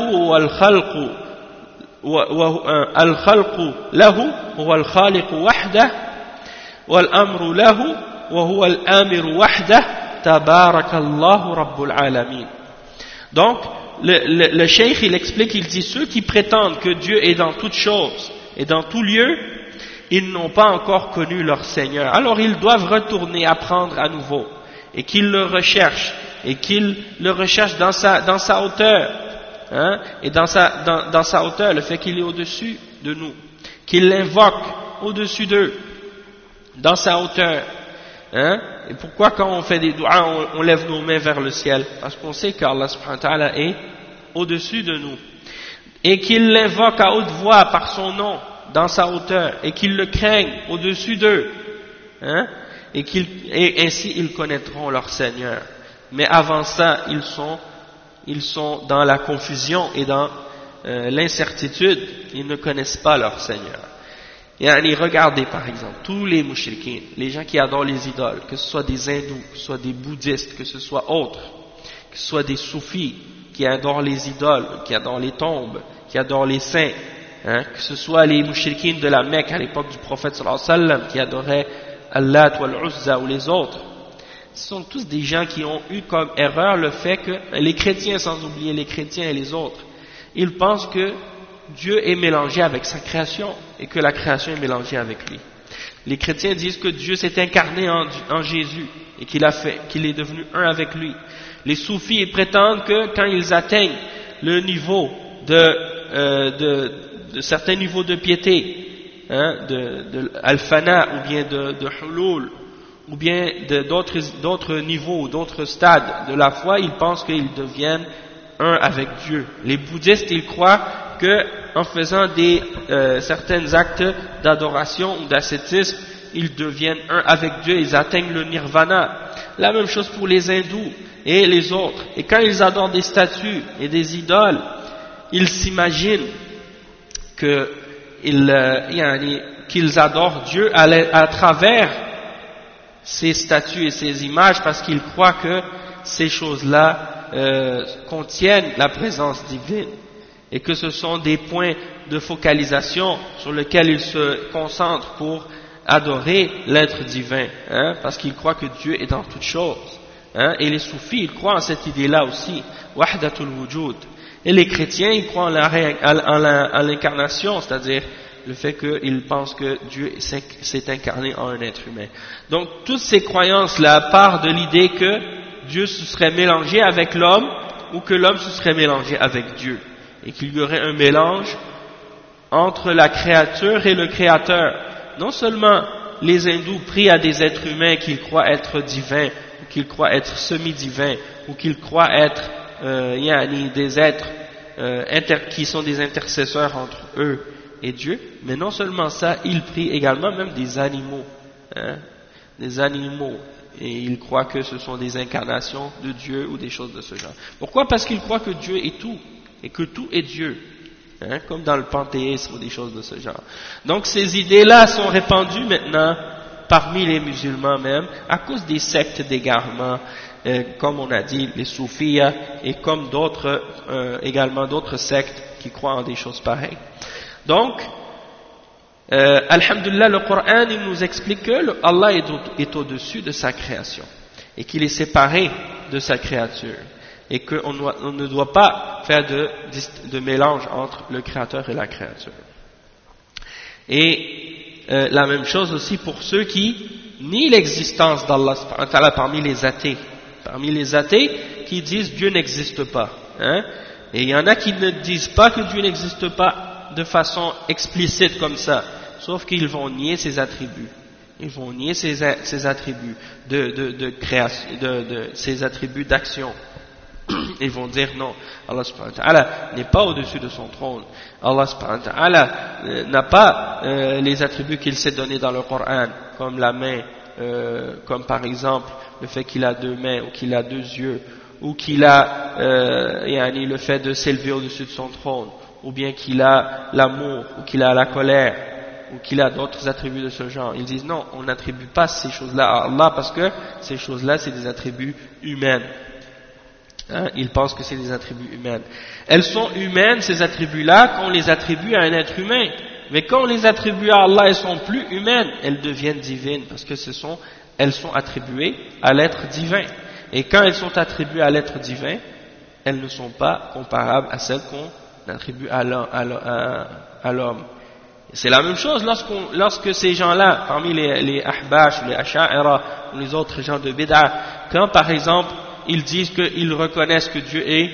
A: الخلق له هو الخالق وحده والأمر له وهو الآمر وحده تبارك الله رب العالمين. Donc le cheikh il explique, il dit ceux qui prétendent que Dieu est dans toutes choses et dans tout lieu, ils n'ont pas encore connu leur Seigneur. Alors ils doivent retourner apprendre à nouveau et qu'ils le recherchent et qu'ils le recherchent dans sa hauteur, hein, et dans sa hauteur, le fait qu'il est au-dessus de nous, qu'ils l'invoquent au-dessus d'eux, dans sa hauteur. Hein? Et pourquoi quand on fait des doigts, on lève nos mains vers le ciel? Parce qu'on sait qu'Allah subhanahu wa ta'ala est au-dessus de nous. Et qu'ils l'invoquent à haute voix par son nom, dans sa hauteur, et qu'ils le craignent au-dessus d'eux. Hein? Et ainsi ils connaîtront leur Seigneur. Mais avant ça, ils sont dans la confusion et dans l'incertitude. Ils ne connaissent pas leur Seigneur. Et regardez par exemple, tous les mouchriquins, les gens qui adorent les idoles, que ce soit des hindous, que ce soit des bouddhistes, que ce soit autres, que ce soit des soufis qui adorent les idoles, qui adorent les tombes, qui adorent les saints, hein, que ce soit les mouchriquins de la Mecque à l'époque du prophète sallallahu alayhi wa sallam qui adoraient Allah ou Al-Uzza ou les autres, ce sont tous des gens qui ont eu comme erreur le fait que les chrétiens, sans oublier les chrétiens et les autres, ils pensent que Dieu est mélangé avec sa création et que la création est mélangée avec lui. Les chrétiens disent que Dieu s'est incarné en Jésus et qu'il est devenu un avec lui. Les soufis prétendent que quand ils atteignent le niveau de certains niveaux de piété, hein, de al-fana ou bien de hulul, ou bien d'autres niveaux, d'autres stades de la foi, ils pensent qu'ils deviennent un avec Dieu. Les bouddhistes, ils croient que en faisant certains actes d'adoration ou d'ascétisme, ils deviennent un avec Dieu, ils atteignent le nirvana. La même chose pour les hindous et les autres. Et quand ils adorent des statues et des idoles, ils s'imaginent qu'ils adorent Dieu à travers ces statues et ces images parce qu'ils croient que ces choses-là contiennent la présence divine et que ce sont des points de focalisation sur lesquels ils se concentrent pour adorer l'être divin, hein, parce qu'ils croient que Dieu est dans toutes choses. Hein, et les soufis, ils croient en cette idée-là aussi, wahdatul wujud. Et les chrétiens, ils croient en l'incarnation, c'est-à-dire le fait qu'ils pensent que Dieu s'est incarné en un être humain. Donc, toutes ces croyances-là partent de l'idée que Dieu se serait mélangé avec l'homme ou que l'homme se serait mélangé avec Dieu. Et qu'il y aurait un mélange entre la créature et le créateur. Non seulement les hindous prient à des êtres humains qu'ils croient être divins, ou qu'ils croient être semi-divins, ou qu'ils croient être des êtres qui sont des intercesseurs entre eux et Dieu, mais non seulement ça, ils prient également même des animaux, hein, des animaux, et ils croient que ce sont des incarnations de Dieu ou des choses de ce genre. Pourquoi? Parce qu'ils croient que Dieu est tout, et que tout est Dieu. hein, comme dans le panthéisme ou des choses de ce genre. Donc ces idées-là sont répandues maintenant parmi les musulmans même, à cause des sectes d'égarement, comme on a dit, les soufis, et comme d'autres, également d'autres sectes qui croient en des choses pareilles. Donc, alhamdulillah, le Coran, il nous explique que Allah est au-dessus de sa création, et qu'il est séparé de sa créature, et qu'on ne doit pas faire de mélange entre le créateur et la créature. Et la même chose aussi pour ceux qui nient l'existence d'Allah parmi les athées. Parmi les athées qui disent Dieu n'existe pas. Hein? Et il y en a qui ne disent pas que Dieu n'existe pas de façon explicite comme ça, sauf qu'ils vont nier ses attributs. Ils vont nier ses attributs de création, ses attributs d'action. Ils vont dire non, Allah subhanahu wa ta'ala n'est pas au-dessus de son trône. Allah subhanahu wa ta'ala n'a pas les attributs qu'il s'est donnés dans le Coran, comme la main, comme par exemple le fait qu'il a deux mains, ou qu'il a deux yeux, ou qu'il a le fait de s'élever au-dessus de son trône, ou bien qu'il a l'amour, ou qu'il a la colère, ou qu'il a d'autres attributs de ce genre. Ils disent non, on n'attribue pas ces choses-là à Allah parce que ces choses-là c'est des attributs humains. Hein, ils pensent que c'est des attributs humains. Elles sont humaines, ces attributs-là, quand on les attribue à un être humain. Mais quand on les attribue à Allah, elles sont plus humaines, elles deviennent divines, parce que elles sont attribuées à l'être divin. Et quand elles sont attribuées à l'être divin, elles ne sont pas comparables à celles qu'on attribue à l'homme. C'est la même chose lorsque ces gens-là, parmi les ahbash, les asha'ira, ou les autres gens de bid'a, quand par exemple, ils disent qu'ils reconnaissent que Dieu est,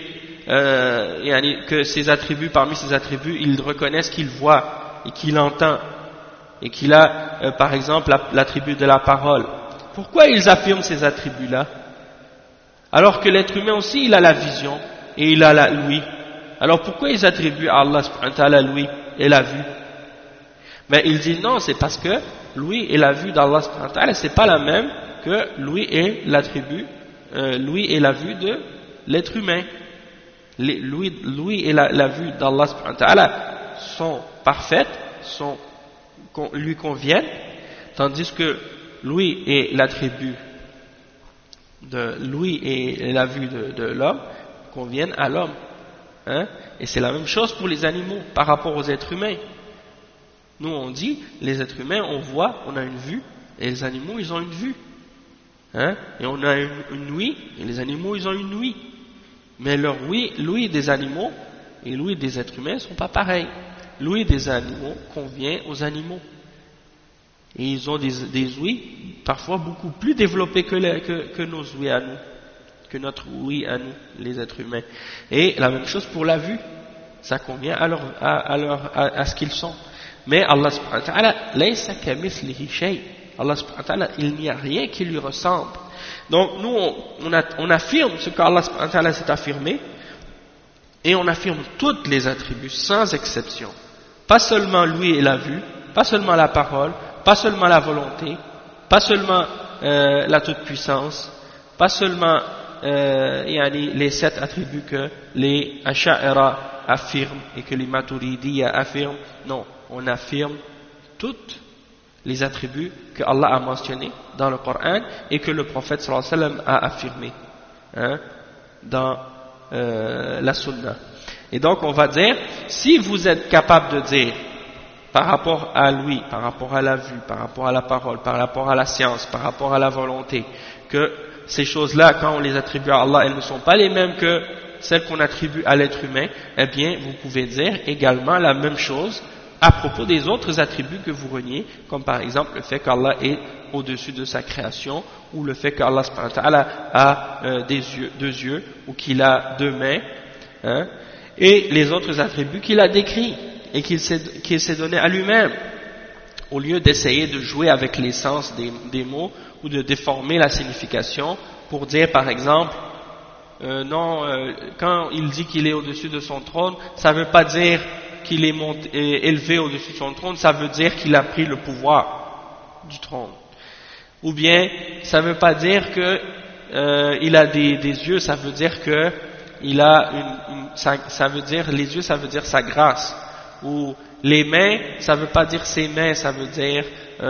A: que ses attributs, parmi ses attributs, ils reconnaissent qu'il voit et qu'il entend et qu'il a, par exemple, l'attribut de la parole. Pourquoi ils affirment ces attributs-là? Alors que l'être humain aussi, il a la vision et il a l'ouïe. Alors pourquoi ils attribuent à Allah subhanahu wa ta'ala l'ouïe et la vue? Mais ils disent non, c'est parce que l'ouïe et la vue d'Allah subhanahu wa ta'ala, c'est pas la même que l'ouïe et l'attribut. L'ouïe et la vue de l'être humain. L'ouïe et la vue d'Allah subhanahu wa ta'ala sont parfaites, lui conviennent, tandis que l'ouïe et l'attribut de l'ouïe et la vue de l'homme conviennent à l'homme. Hein? Et c'est la même chose pour les animaux par rapport aux êtres humains. Nous on dit, les êtres humains on voit, on a une vue, et les animaux ils ont une vue. Hein? Et on a une ouïe, et les animaux ils ont une ouïe. Mais l'ouïe des animaux et l'ouïe des êtres humains ne sont pas pareils. L'ouïe des animaux convient aux animaux. Et ils ont des ouïes parfois beaucoup plus développées que nos ouïes à nous, que notre ouïe à nous, les êtres humains. Et la même chose pour la vue, ça convient à ce qu'ils sont. Mais Allah subhanahu wa ta'ala, laysa kamithlihi shay'. Allah subhanahu wa ta'ala, il n'y a rien qui lui ressemble. Donc nous, on affirme ce qu'Allah subhanahu wa ta'ala s'est affirmé, et on affirme tous les attributs, sans exception. Pas seulement l'ouïe et la vue, pas seulement la parole, pas seulement la volonté, pas seulement la toute-puissance, pas seulement les 7 attributs que les Asha'ira affirment et que les Maturidiyya affirment. Non, on affirme toutes les attributs que Allah a mentionnés dans le Coran et que le prophète sallallahu alayhi wa sallam a affirmé dans la Sunna. Et donc on va dire, si vous êtes capable de dire par rapport à lui, par rapport à la vue, par rapport à la parole, par rapport à la science, par rapport à la volonté, que ces choses-là, quand on les attribue à Allah, elles ne sont pas les mêmes que celles qu'on attribue à l'être humain, eh bien vous pouvez dire également la même chose à propos des autres attributs que vous reniez, comme par exemple le fait qu'Allah est au-dessus de sa création, ou le fait qu'Allah subhanahu wa ta'ala a deux yeux, ou qu'il a 2 mains, et les autres attributs qu'il a décrits, et qu'il s'est donné à lui-même, au lieu d'essayer de jouer avec l'essence des mots, ou de déformer la signification, pour dire par exemple, quand il dit qu'il est au-dessus de son trône, ça ne veut pas dire qu'il est élevé au-dessus de son trône, ça veut dire qu'il a pris le pouvoir du trône. Ou bien, ça ne veut pas dire que il a des yeux, ça veut dire que il a ça veut dire, les yeux ça veut dire sa grâce, ou les mains ça veut pas dire ses mains, ça veut dire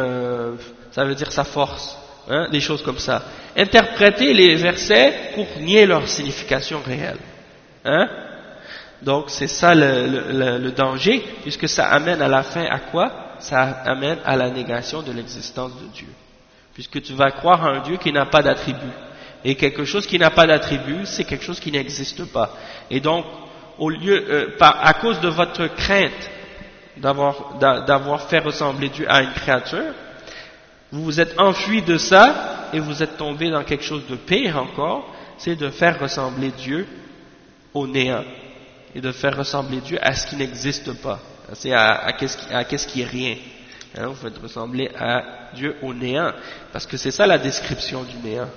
A: sa force, hein, des choses comme ça. Interpréter les versets pour nier leur signification réelle, hein. Donc c'est ça le danger, puisque ça amène à la fin à quoi? Ça amène à la négation de l'existence de Dieu, puisque tu vas croire à un Dieu qui n'a pas d'attribut, et quelque chose qui n'a pas d'attribut, c'est quelque chose qui n'existe pas. Et donc, au lieu, à cause de votre crainte d'avoir fait ressembler Dieu à une créature, vous vous êtes enfui de ça, et vous êtes tombé dans quelque chose de pire encore, c'est de faire ressembler Dieu au néant, et de faire ressembler Dieu à ce qui n'existe pas, c'est à qu'est-ce qui est rien, hein, vous faites ressembler à Dieu au néant, parce que c'est ça la description du néant.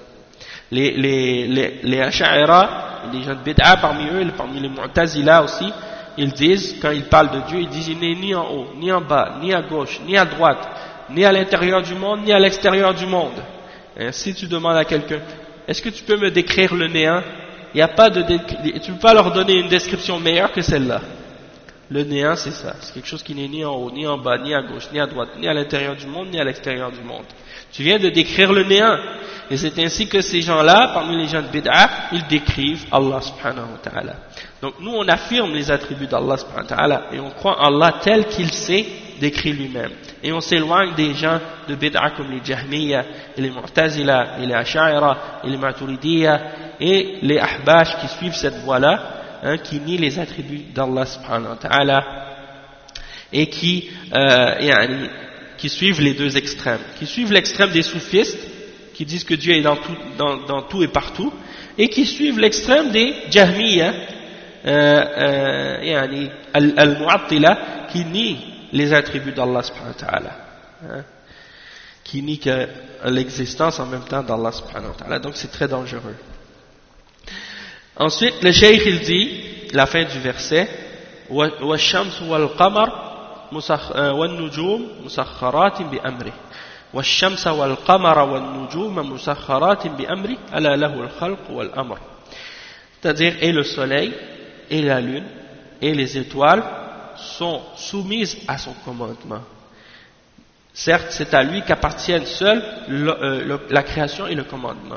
A: Les Ash'ara, les gens de Bid'a parmi eux, parmi les Mu'tazila aussi, ils disent, quand ils parlent de Dieu, ils disent il n'est ni en haut, ni en bas, ni à gauche, ni à droite, ni à l'intérieur du monde, ni à l'extérieur du monde. Et si tu demandes à quelqu'un, est-ce que tu peux me décrire le néant? Il n'y a pas de, tu ne peux pas leur donner une description meilleure que celle-là. Le néant, c'est ça. C'est quelque chose qui n'est ni en haut, ni en bas, ni à gauche, ni à droite, ni à l'intérieur du monde, ni à l'extérieur du monde. Tu viens de décrire le néant. Et c'est ainsi que ces gens-là, parmi les gens de Bid'a, ils décrivent Allah subhanahu wa ta'ala. Donc nous, on affirme les attributs d'Allah subhanahu wa ta'ala, et on croit en Allah tel qu'il s'est décrit lui-même. Et on s'éloigne des gens de Bid'a comme les Jahmiya, et les Mu'tazila, et les Ash'ara, et les Maturidiyya, et les Ahbash qui suivent cette voie-là, hein, qui nient les attributs d'Allah subhanahu wa ta'ala, et qui suivent les deux extrêmes, qui suivent l'extrême des soufistes, qui disent que Dieu est dans tout et partout, et qui suivent l'extrême des Jahmiya, al-Mu'attila, qui nient les attributs d'Allah subhanahu wa ta'ala, hein, qui nient l'existence en même temps d'Allah subhanahu wa ta'ala. Donc c'est très dangereux. Ensuite, le cheikh il dit, la fin du verset, وَالشَّمْسُ وَالْقَمَرُ والنجوم مسخرات بأمره والشمس والقمر والنجوم مسخرات بأمره ألا له الخلق والأمر. C'est-à-dire, et le soleil, et la lune, et les étoiles sont soumises à son commandement. Certes, c'est à lui qu'appartiennent seuls la création et le commandement.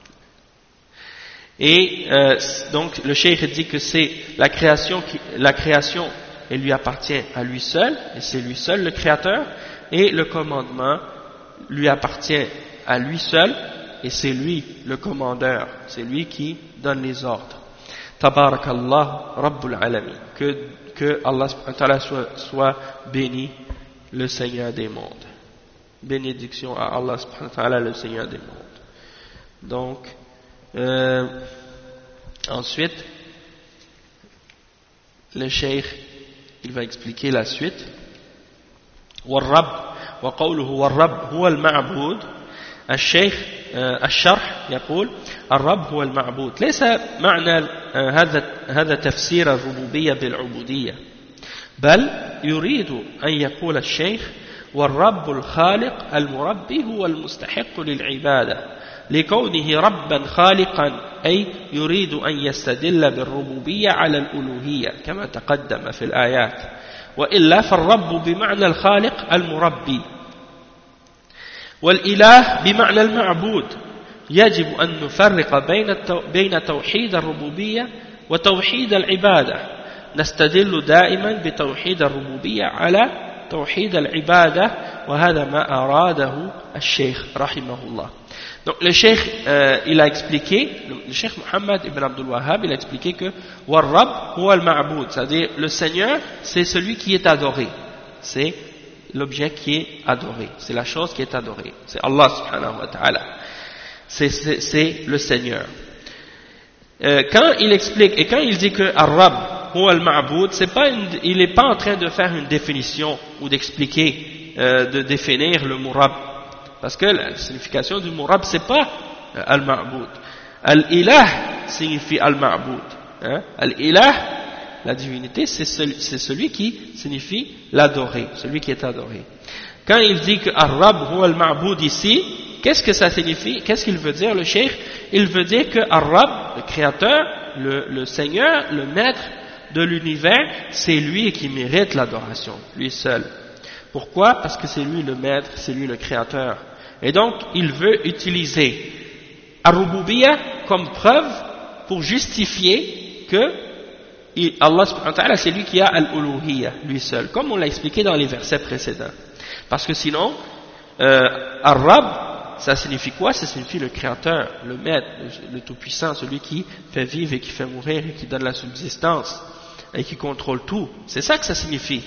A: Et donc, le cheikh dit que c'est la création elle lui appartient à lui seul, et c'est lui seul le créateur, et le commandement lui appartient à lui seul, et c'est lui le commandeur, c'est lui qui donne les ordres. Tabarakallah Rabbul Alamin, que Allah subhanahu wa ta'ala soit béni, le Seigneur des mondes. Bénédiction à Allah subhanahu wa ta'ala, le Seigneur des mondes. Donc, ensuite, le cheikh il va expliquer la suite. والرب وقوله والرب هو المعبود. الشيخ الشرح يقول الرب هو المعبود. ليس معنى هذا تفسير الربوبية بالعبودية، بل يريد أن يقول الشيخ والرب الخالق المربي هو المستحق للعبادة لكونه ربا خالقا، أي يريد أن يستدل بالربوبية على الألوهية كما تقدم في الآيات، وإلا فالرب بمعنى الخالق المربي، والإله بمعنى المعبود. يجب أن نفرق بين توحيد الربوبية وتوحيد العبادة. نستدل دائما بتوحيد الربوبية على توحيد العبادة، وهذا ما أراده الشيخ رحمه الله. Donc le cheikh il a expliqué, le cheikh Mohammed ibn Abdul Wahhab il a expliqué que Warrab huwa al-ma'bud, c'est-à-dire le Seigneur c'est celui qui est adoré, c'est l'objet qui est adoré, c'est la chose qui est adorée, c'est Allah subhanahu wa ta'ala, c'est le Seigneur. Quand il explique et quand il dit que Ar-Rab huwa al-ma'bud, il n'est pas en train de faire une définition ou d'expliquer, de définir le mot Rab. Parce que la signification du mot Rab, c'est pas Al-Ma'boud. Al-Ilah signifie Al-Ma'boud. Hein? Al-Ilah, la divinité, c'est celui qui signifie l'adoré, celui qui est adoré. Quand il dit que Ar-Rab ou Al-Ma'boud ici, qu'est-ce que ça signifie? Qu'est-ce qu'il veut dire le cheikh? Il veut dire que Ar-Rab, le créateur, le Seigneur, le maître de l'univers, c'est lui qui mérite l'adoration, lui seul. Pourquoi? Parce que c'est lui le maître, c'est lui le créateur. Et donc, il veut utiliser Ar-Rububiyyah comme preuve pour justifier que Allah subhanahu wa ta'ala, c'est lui qui a Al-Uluhiyyah, lui seul, comme on l'a expliqué dans les versets précédents. Parce que sinon, Ar-Rab, ça signifie quoi? Ça signifie le créateur, le maître, le tout-puissant, celui qui fait vivre et qui fait mourir et qui donne la subsistance et qui contrôle tout. C'est ça que ça signifie,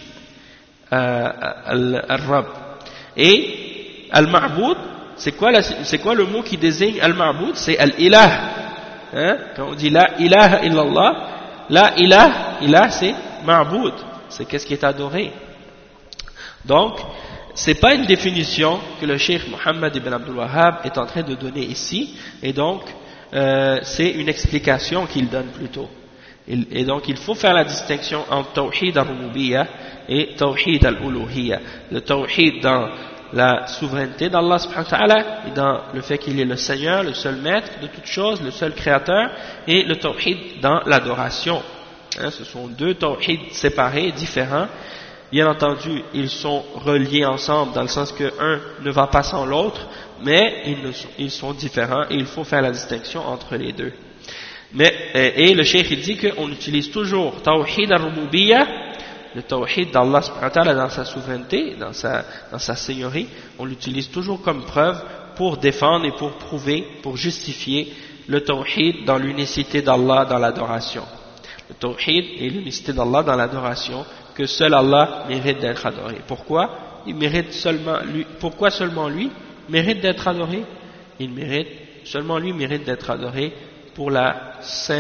A: Al-Rab. Et Al-Ma'boud, c'est quoi le mot qui désigne Al-Ma'boud? C'est Al-Ilah. Hein? Quand on dit La ilaha illallah, La ilah c'est Ma'boud, c'est qu'est-ce qui est adoré. Donc, c'est pas une définition que le Cheikh Mohammed ibn Abdul Wahhab est en train de donner ici, et donc c'est une explication qu'il donne plutôt. Et donc il faut faire la distinction entre Tawhid al-Rububiyyah et Tawhid al-Uluhiyyah. Le Tawhid dans la souveraineté d'Allah subhanahu wa ta'ala, et dans le fait qu'il est le Seigneur, le seul maître de toutes choses, le seul créateur, et le Tawhid dans l'adoration. Hein, ce sont deux Tawhid séparés, différents. Bien entendu, ils sont reliés ensemble dans le sens que un ne va pas sans l'autre, mais ils sont différents et il faut faire la distinction entre les deux. Et le cheikh il dit qu'on utilise toujours Tawhid al-Rububiyyah, le Tawhid d'Allah subhanahu wa ta'ala dans sa souveraineté, dans sa seigneurie, on l'utilise toujours comme preuve pour défendre et pour prouver, pour justifier le Tawhid dans l'unicité d'Allah dans l'adoration. Le Tawhid et l'unicité d'Allah dans l'adoration, que seul Allah mérite d'être adoré. Pourquoi? Pourquoi seulement lui mérite d'être adoré? Seulement lui mérite d'être adoré pour la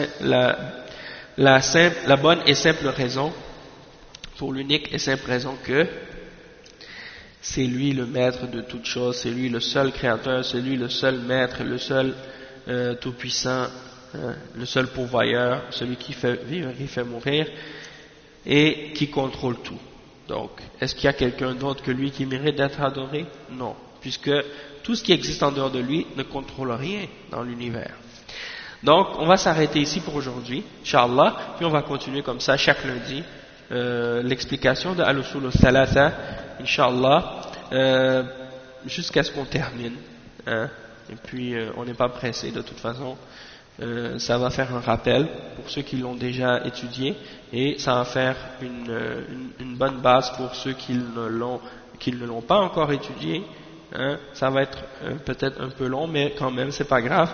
A: bonne et simple raison, pour l'unique et simple raison que c'est lui le maître de toutes choses, c'est lui le seul créateur, c'est lui le seul maître, le seul tout-puissant, le seul pourvoyeur, celui qui fait vivre, qui fait mourir, et qui contrôle tout. Donc, est-ce qu'il y a quelqu'un d'autre que lui qui mérite d'être adoré? Non, puisque tout ce qui existe en dehors de lui ne contrôle rien dans l'univers. Donc, on va s'arrêter ici pour aujourd'hui, Inch'Allah, puis on va continuer comme ça chaque lundi, l'explication de Al-Usul al-Thalatha, Inch'Allah, jusqu'à ce qu'on termine. Hein? Et puis, on n'est pas pressé de toute façon. Ça va faire un rappel pour ceux qui l'ont déjà étudié et ça va faire une bonne base pour ceux qui ne l'ont pas encore étudié. Hein. Ça va être peut-être un peu long, mais quand même c'est pas grave.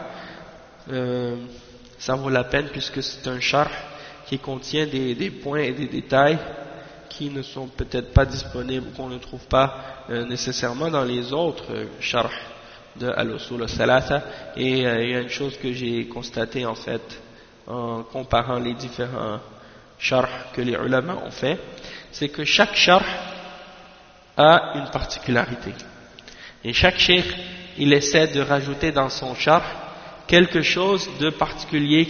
A: Ça vaut la peine puisque c'est un sharh qui contient des points et des détails qui ne sont peut-être pas disponibles ou qu'on ne trouve pas nécessairement dans les autres sharhs de Al-Usul al-Thalatha. Et il y a une chose que j'ai constatée en fait en comparant les différents sharhs que les ulama ont fait, c'est que chaque sharh a une particularité et chaque cheikh il essaie de rajouter dans son sharh quelque chose de particulier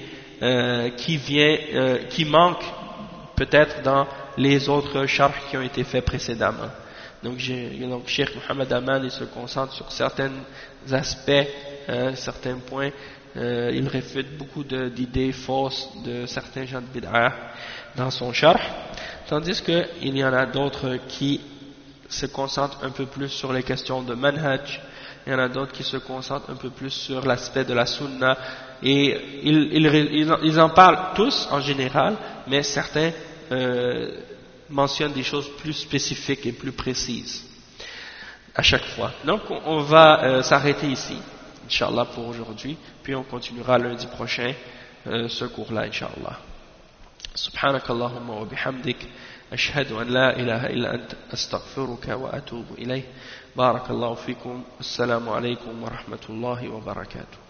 A: qui manque peut-être dans les autres sharhs qui ont été faits précédemment. Donc Cheikh Mohammed Aman il se concentre sur certains aspects, certains points, il réfute beaucoup d'idées fausses de certains gens de bid'ah dans son sharh, tandis qu'il y en a d'autres qui se concentrent un peu plus sur les questions de manhaj, il y en a d'autres qui se concentrent un peu plus sur l'aspect de la sunna, et ils en parlent tous en général, mais certains mentionne des choses plus spécifiques et plus précises à chaque fois. Donc on va s'arrêter ici, Inch'Allah, pour aujourd'hui, puis on continuera lundi prochain ce cours-là, Inch'Allah. Subhanakallahumma wa bihamdik, ashhadu an la ilaha illa ant, astaghfiruka wa atubu ilayh. Barakallahu fikum, assalamu alaykum wa rahmatullahi wa barakatuh.